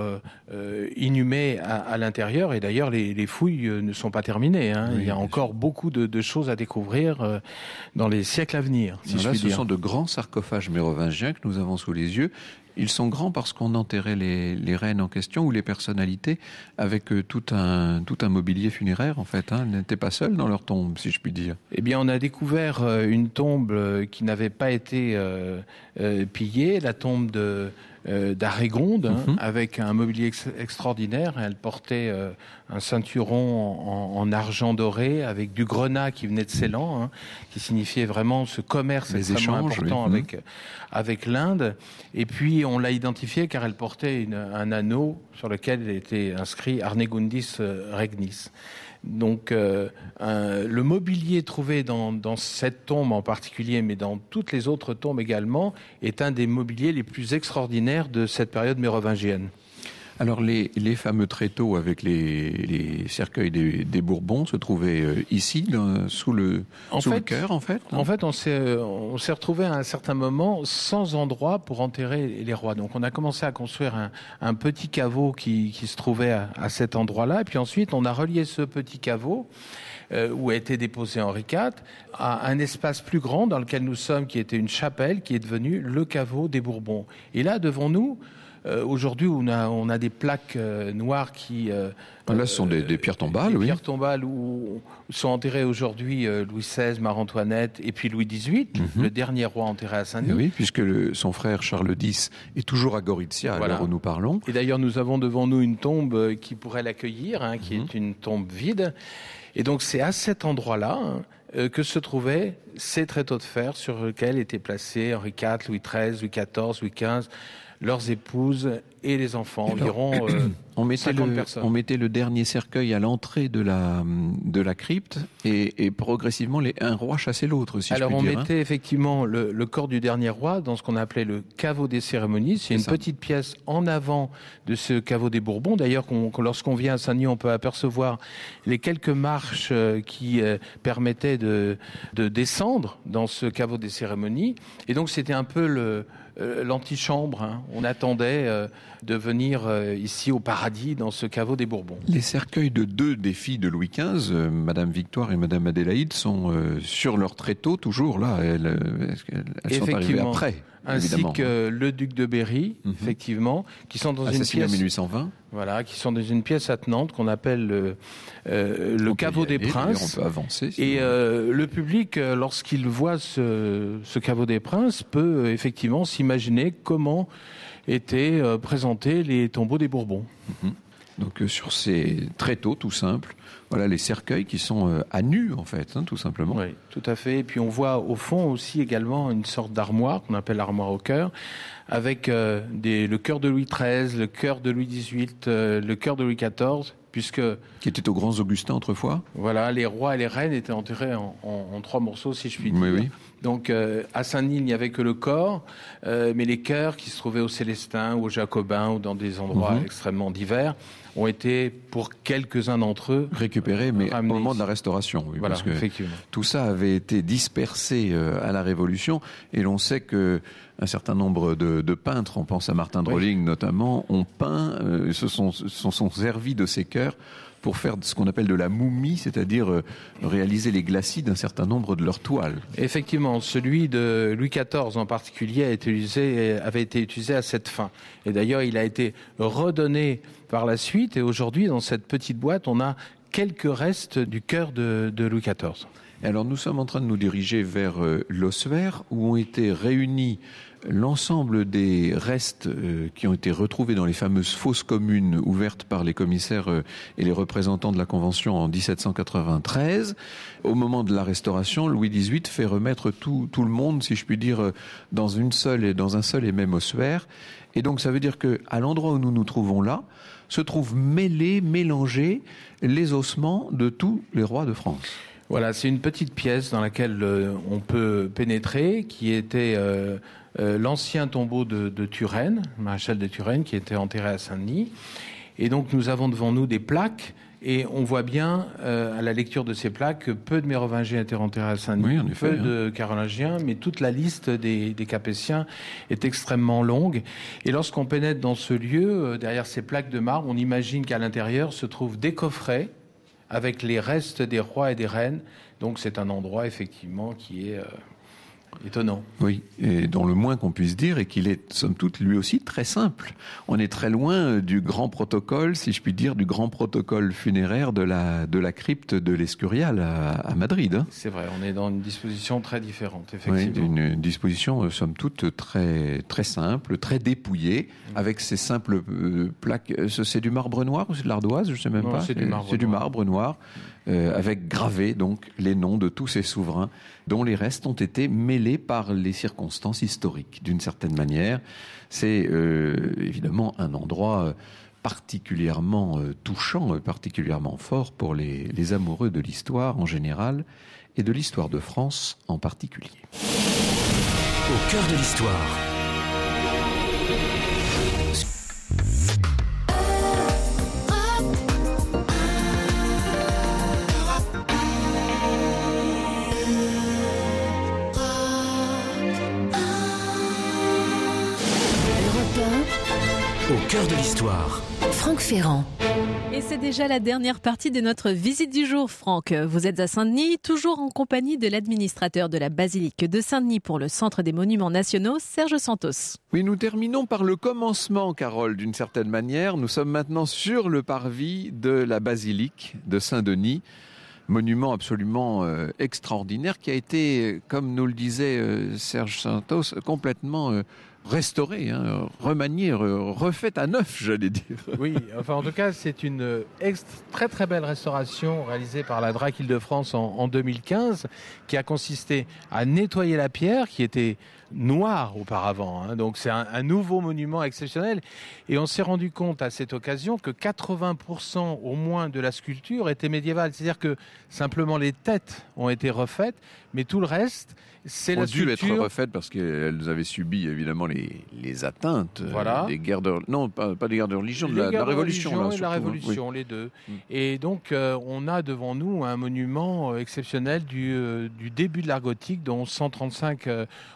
inhumés à l'intérieur. Et d'ailleurs, les fouilles ne sont pas terminées. Oui, il y a encore beaucoup de choses à découvrir dans les siècles à venir. Si je puis dire. Ce sont de grands sarcophages mérovingiens que nous avons sous les yeux. Ils sont grands parce qu'on enterrait les reines en question ou les personnalités avec tout un mobilier funéraire, en fait. Ils n'étaient pas seuls dans leur tombe, si je puis dire. Eh bien, on a découvert une tombe qui n'avait pas été pillée, la tombe d'Arégonde, avec un mobilier extraordinaire. Elle portait un ceinturon en argent doré avec du grenat qui venait de Ceylan, qui signifiait vraiment ce commerce extrêmement important avec l'Inde. Et puis on l'a identifiée car elle portait un anneau sur lequel était inscrit Arnegundis Regnis. Donc le mobilier trouvé dans cette tombe en particulier, mais dans toutes les autres tombes également, est un des mobiliers les plus extraordinaires de cette période mérovingienne. Alors les fameux tréteaux avec les cercueils des Bourbons se trouvaient ici, sous le chœur, en fait. En fait, on s'est retrouvé à un certain moment sans endroit pour enterrer les rois. Donc on a commencé à construire un petit caveau qui se trouvait à cet endroit-là. Et puis ensuite, on a relié ce petit caveau où a été déposé Henri IV, à un espace plus grand dans lequel nous sommes, qui était une chapelle, qui est devenue le caveau des Bourbons. Et là, devant nous, aujourd'hui, on a des plaques noires qui... là, ce sont des pierres tombales, des pierres tombales où sont enterrés aujourd'hui Louis XVI, Marie-Antoinette et puis Louis XVIII, le dernier roi enterré à Saint-Denis. Oui, puisque son frère Charles X est toujours à Gorizia, à l'heure où nous parlons. Et d'ailleurs, nous avons devant nous une tombe qui pourrait l'accueillir, qui est une tombe vide. Et donc, c'est à cet endroit-là que se trouvaient ces tréteaux de fer sur lesquels étaient placés Henri IV, Louis XIII, Louis XIV, Louis XV, leurs épouses et les enfants, environ 50 personnes. On mettait le dernier cercueil à l'entrée de la crypte et progressivement un roi chassait l'autre, si Alors je puis dire. Alors on mettait effectivement le corps du dernier roi dans ce qu'on appelait le caveau des cérémonies. C'est une petite pièce en avant de ce caveau des Bourbons. D'ailleurs, lorsqu'on vient à Saint-Denis, on peut apercevoir les quelques marches qui permettaient de descendre dans ce caveau des cérémonies. Et donc c'était un peu l'antichambre. On attendait de venir ici au paradis dans ce caveau des Bourbons. Les cercueils de deux des filles de Louis XV, Madame Victoire et Madame Adélaïde, sont sur leur tréteau toujours là. Elles sont arrivées après. Ainsi évidemment. Que le duc de Berry, effectivement, qui sont dans une pièce... en 1820. Voilà, qui sont dans une pièce attenante qu'on appelle le caveau des princes. On peut avancer. Et le public, lorsqu'il voit ce caveau des princes, peut effectivement s'imaginer comment étaient présentés les tombeaux des Bourbons. Donc sur ces tréteaux tout simples, voilà les cercueils qui sont à nu en fait, tout simplement. Oui, tout à fait. Et puis on voit au fond aussi également une sorte d'armoire qu'on appelle l'armoire au cœur, avec le cœur de Louis XIII, le cœur de Louis XVIII, le cœur de Louis XIV, qui était aux Grands Augustins autrefois. Voilà, les rois et les reines étaient enterrés en 3 morceaux, si je puis dire. Oui. Donc à Saint-Denis, il n'y avait que le corps, mais les cœurs qui se trouvaient aux Célestins, ou aux Jacobins, ou dans des endroits extrêmement divers, ont été, pour quelques-uns d'entre eux, récupérés, mais ramenés au moment de la ici. restauration. Oui, Voilà, parce que effectivement. tout ça avait été dispersé à la Révolution, et l'on sait que un certain nombre de peintres, on pense à Martin Drolling notamment, ont peint, se sont servis de ces cœurs pour faire ce qu'on appelle de la moumie, c'est-à-dire réaliser les glacis d'un certain nombre de leurs toiles. Effectivement, celui de Louis XIV en particulier avait été utilisé à cette fin. Et d'ailleurs, il a été redonné par la suite. Et aujourd'hui, dans cette petite boîte, on a quelques restes du cœur de Louis XIV. Et alors, nous sommes en train de nous diriger vers l'Ossuaire, où ont été réunis l'ensemble des restes qui ont été retrouvés dans les fameuses fosses communes ouvertes par les commissaires et les représentants de la Convention en 1793. Au moment de la Restauration, Louis XVIII fait remettre tout le monde, si je puis dire, dans un seul et même ossuaire. Et donc ça veut dire que à l'endroit où nous nous trouvons là, se trouvent mélangés les ossements de tous les rois de France. Voilà, c'est une petite pièce dans laquelle on peut pénétrer, qui était l'ancien tombeau de Turenne, maréchal de Turenne, qui était enterré à Saint-Denis. Et donc nous avons devant nous des plaques, et on voit bien à la lecture de ces plaques que peu de Mérovingiens étaient enterrés à Saint-Denis, oui, en effet, peu de Carolingiens, mais toute la liste des Capétiens est extrêmement longue. Et lorsqu'on pénètre dans ce lieu, derrière ces plaques de marbre, on imagine qu'à l'intérieur se trouvent des coffrets avec les restes des rois et des reines. Donc c'est un endroit effectivement qui est étonnant. Oui, et dont le moins qu'on puisse dire est qu'il est, somme toute, lui aussi très simple. On est très loin du grand protocole, si je puis dire, du grand protocole funéraire de la crypte de l'Escurial à Madrid. Hein. C'est vrai, on est dans une disposition très différente, effectivement. Oui, une disposition, somme toute, très, très simple, très dépouillée, avec ces simples plaques. C'est du marbre noir ou c'est de l'ardoise? Je ne sais même pas. C'est du marbre noir. Avec gravés donc les noms de tous ces souverains dont les restes ont été mêlés par les circonstances historiques d'une certaine manière. C'est évidemment un endroit particulièrement touchant, particulièrement fort pour les amoureux de l'histoire en général et de l'histoire de France en particulier. Au cœur de l'histoire. Au cœur de l'histoire. Franck Ferrand. Et c'est déjà la dernière partie de notre visite du jour, Franck. Vous êtes à Saint-Denis, toujours en compagnie de l'administrateur de la basilique de Saint-Denis pour le Centre des Monuments Nationaux, Serge Santos. Oui, nous terminons par le commencement, Carole, d'une certaine manière. Nous sommes maintenant sur le parvis de la basilique de Saint-Denis. Monument absolument extraordinaire qui a été, comme nous le disait Serge Santos, complètement restauré, remanié, refait à neuf, j'allais dire. Oui, enfin en tout cas c'est une très très belle restauration réalisée par la DRAC Île-de-France en 2015 qui a consisté à nettoyer la pierre qui était noire auparavant. Donc c'est un nouveau monument exceptionnel et on s'est rendu compte à cette occasion que 80% au moins de la sculpture était médiévale. C'est-à-dire que simplement les têtes ont été refaites, mais tout le reste c'est la sculpture. Dû être refaites parce qu'elles avaient subi évidemment les atteintes des guerres de... Non, pas des guerres de religion, de la Révolution. Là, et la Révolution, oui. Les deux. Et donc on a devant nous un monument exceptionnel du début de l'art gothique, de 1135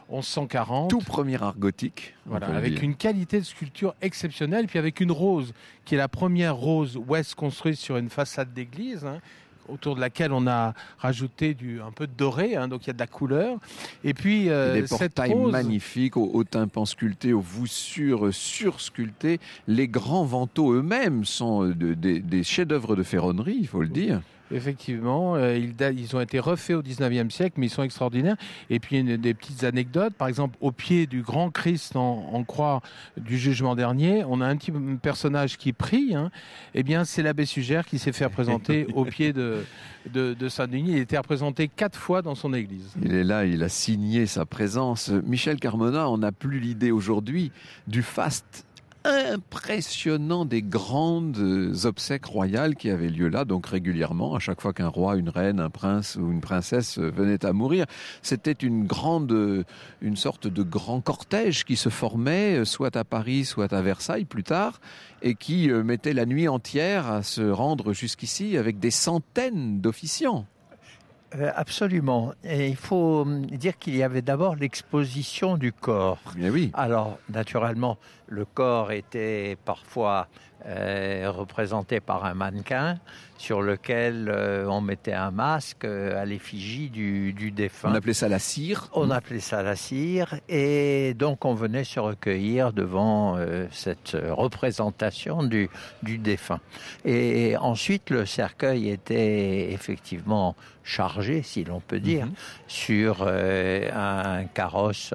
1140. Tout premier art gothique. Voilà, avec une qualité de sculpture exceptionnelle, puis avec une rose, qui est la première rose ouest construite sur une façade d'église, autour de laquelle on a rajouté un peu de doré, donc il y a de la couleur. Et puis des cette portails rose magnifiques, au tympan sculpté, aux voussures sursculptées. Les grands vantaux eux-mêmes sont des chefs-d'œuvre de ferronnerie, il faut le dire. Effectivement, ils ont été refaits au 19e siècle, mais ils sont extraordinaires. Et puis des petites anecdotes, par exemple, au pied du grand Christ en croix du jugement dernier, on a un petit personnage qui prie. Eh bien, c'est l'abbé Sugère qui s'est fait représenter au pied de Saint-Denis. Il était représenté 4 fois dans son église. Il est là, il a signé sa présence. Michel Carmona, on n'a plus l'idée aujourd'hui du faste impressionnant des grandes obsèques royales qui avaient lieu là, donc régulièrement, à chaque fois qu'un roi, une reine, un prince ou une princesse venait à mourir. C'était une sorte de grand cortège qui se formait, soit à Paris, soit à Versailles plus tard, et qui mettait la nuit entière à se rendre jusqu'ici avec des centaines d'officiants. Absolument. Et il faut dire qu'il y avait d'abord l'exposition du corps. Eh oui. Alors, naturellement, le corps était parfois représenté par un mannequin sur lequel on mettait un masque à l'effigie du défunt. On appelait ça la cire. On appelait ça la cire. Et donc, on venait se recueillir devant cette représentation du défunt. Et ensuite, le cercueil était effectivement chargé, si l'on peut dire, sur un carrosse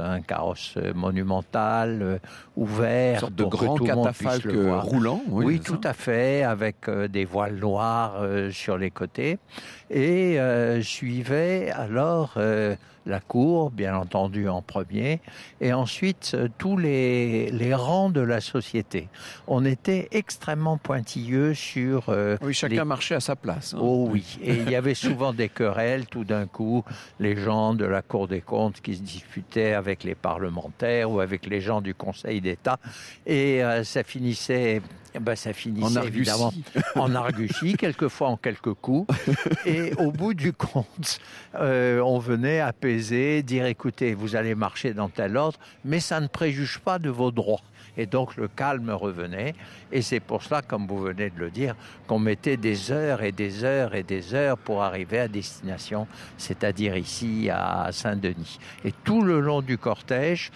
monumental ouvert. Une sorte de grand catafalque roulant. Oui, tout à fait, avec des voiles noires sur les côtés. Et suivait alors la cour, bien entendu, en premier, et ensuite tous les rangs de la société. On était extrêmement pointilleux sur... oui, chacun marchait à sa place. Hein. Oh oui, et il y avait souvent des querelles, tout d'un coup, les gens de la Cour des comptes qui se disputaient avec les parlementaires ou avec les gens du Conseil d'État, et ça finissait en évidemment en argutie, quelquefois en quelques coups, et au bout du compte, on venait apaiser, dire écoutez, vous allez marcher dans tel ordre, mais ça ne préjuge pas de vos droits. Et donc le calme revenait, et c'est pour cela, comme vous venez de le dire, qu'on mettait des heures et des heures et des heures pour arriver à destination, c'est-à-dire ici à Saint-Denis. Et tout le long du cortège,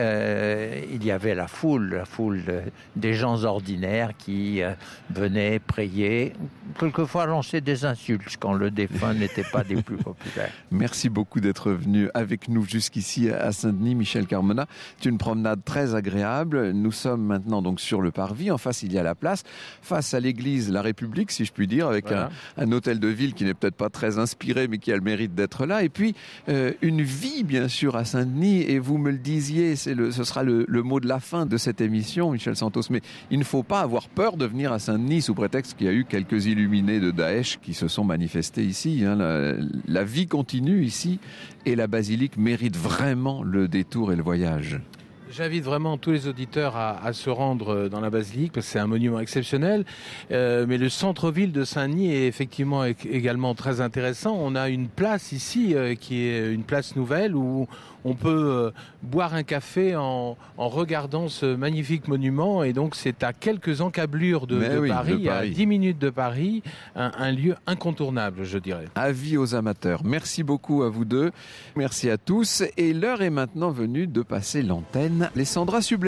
il y avait la foule des gens ordinaires qui venaient prier, quelquefois lancer des insultes quand le défunt n'était pas des plus populaires. Merci beaucoup d'être venu avec nous jusqu'ici à Saint-Denis, Michel Carmona. C'est une promenade très agréable. Nous sommes maintenant donc sur le parvis. En face, il y a la place. Face à l'église La République, si je puis dire, avec un hôtel de ville qui n'est peut-être pas très inspiré, mais qui a le mérite d'être là. Et puis, une vie, bien sûr, à Saint-Denis. Et vous me le disiez, ce sera le mot de la fin de cette émission, Michel Santos. Mais il ne faut pas avoir peur de venir à Saint-Denis sous prétexte qu'il y a eu quelques illuminés de Daesh qui se sont manifestés ici. La vie continue ici et la basilique mérite vraiment le détour et le voyage. J'invite vraiment tous les auditeurs à se rendre dans la basilique parce que c'est un monument exceptionnel. Mais le centre-ville de Saint-Denis est effectivement également très intéressant. On a une place ici qui est une place nouvelle où on peut boire un café en regardant ce magnifique monument. Et donc c'est à quelques encablures de Paris, à 10 minutes de Paris, un lieu incontournable, je dirais. Avis aux amateurs. Merci beaucoup à vous deux. Merci à tous. Et l'heure est maintenant venue de passer l'antenne. Alessandra Sublet.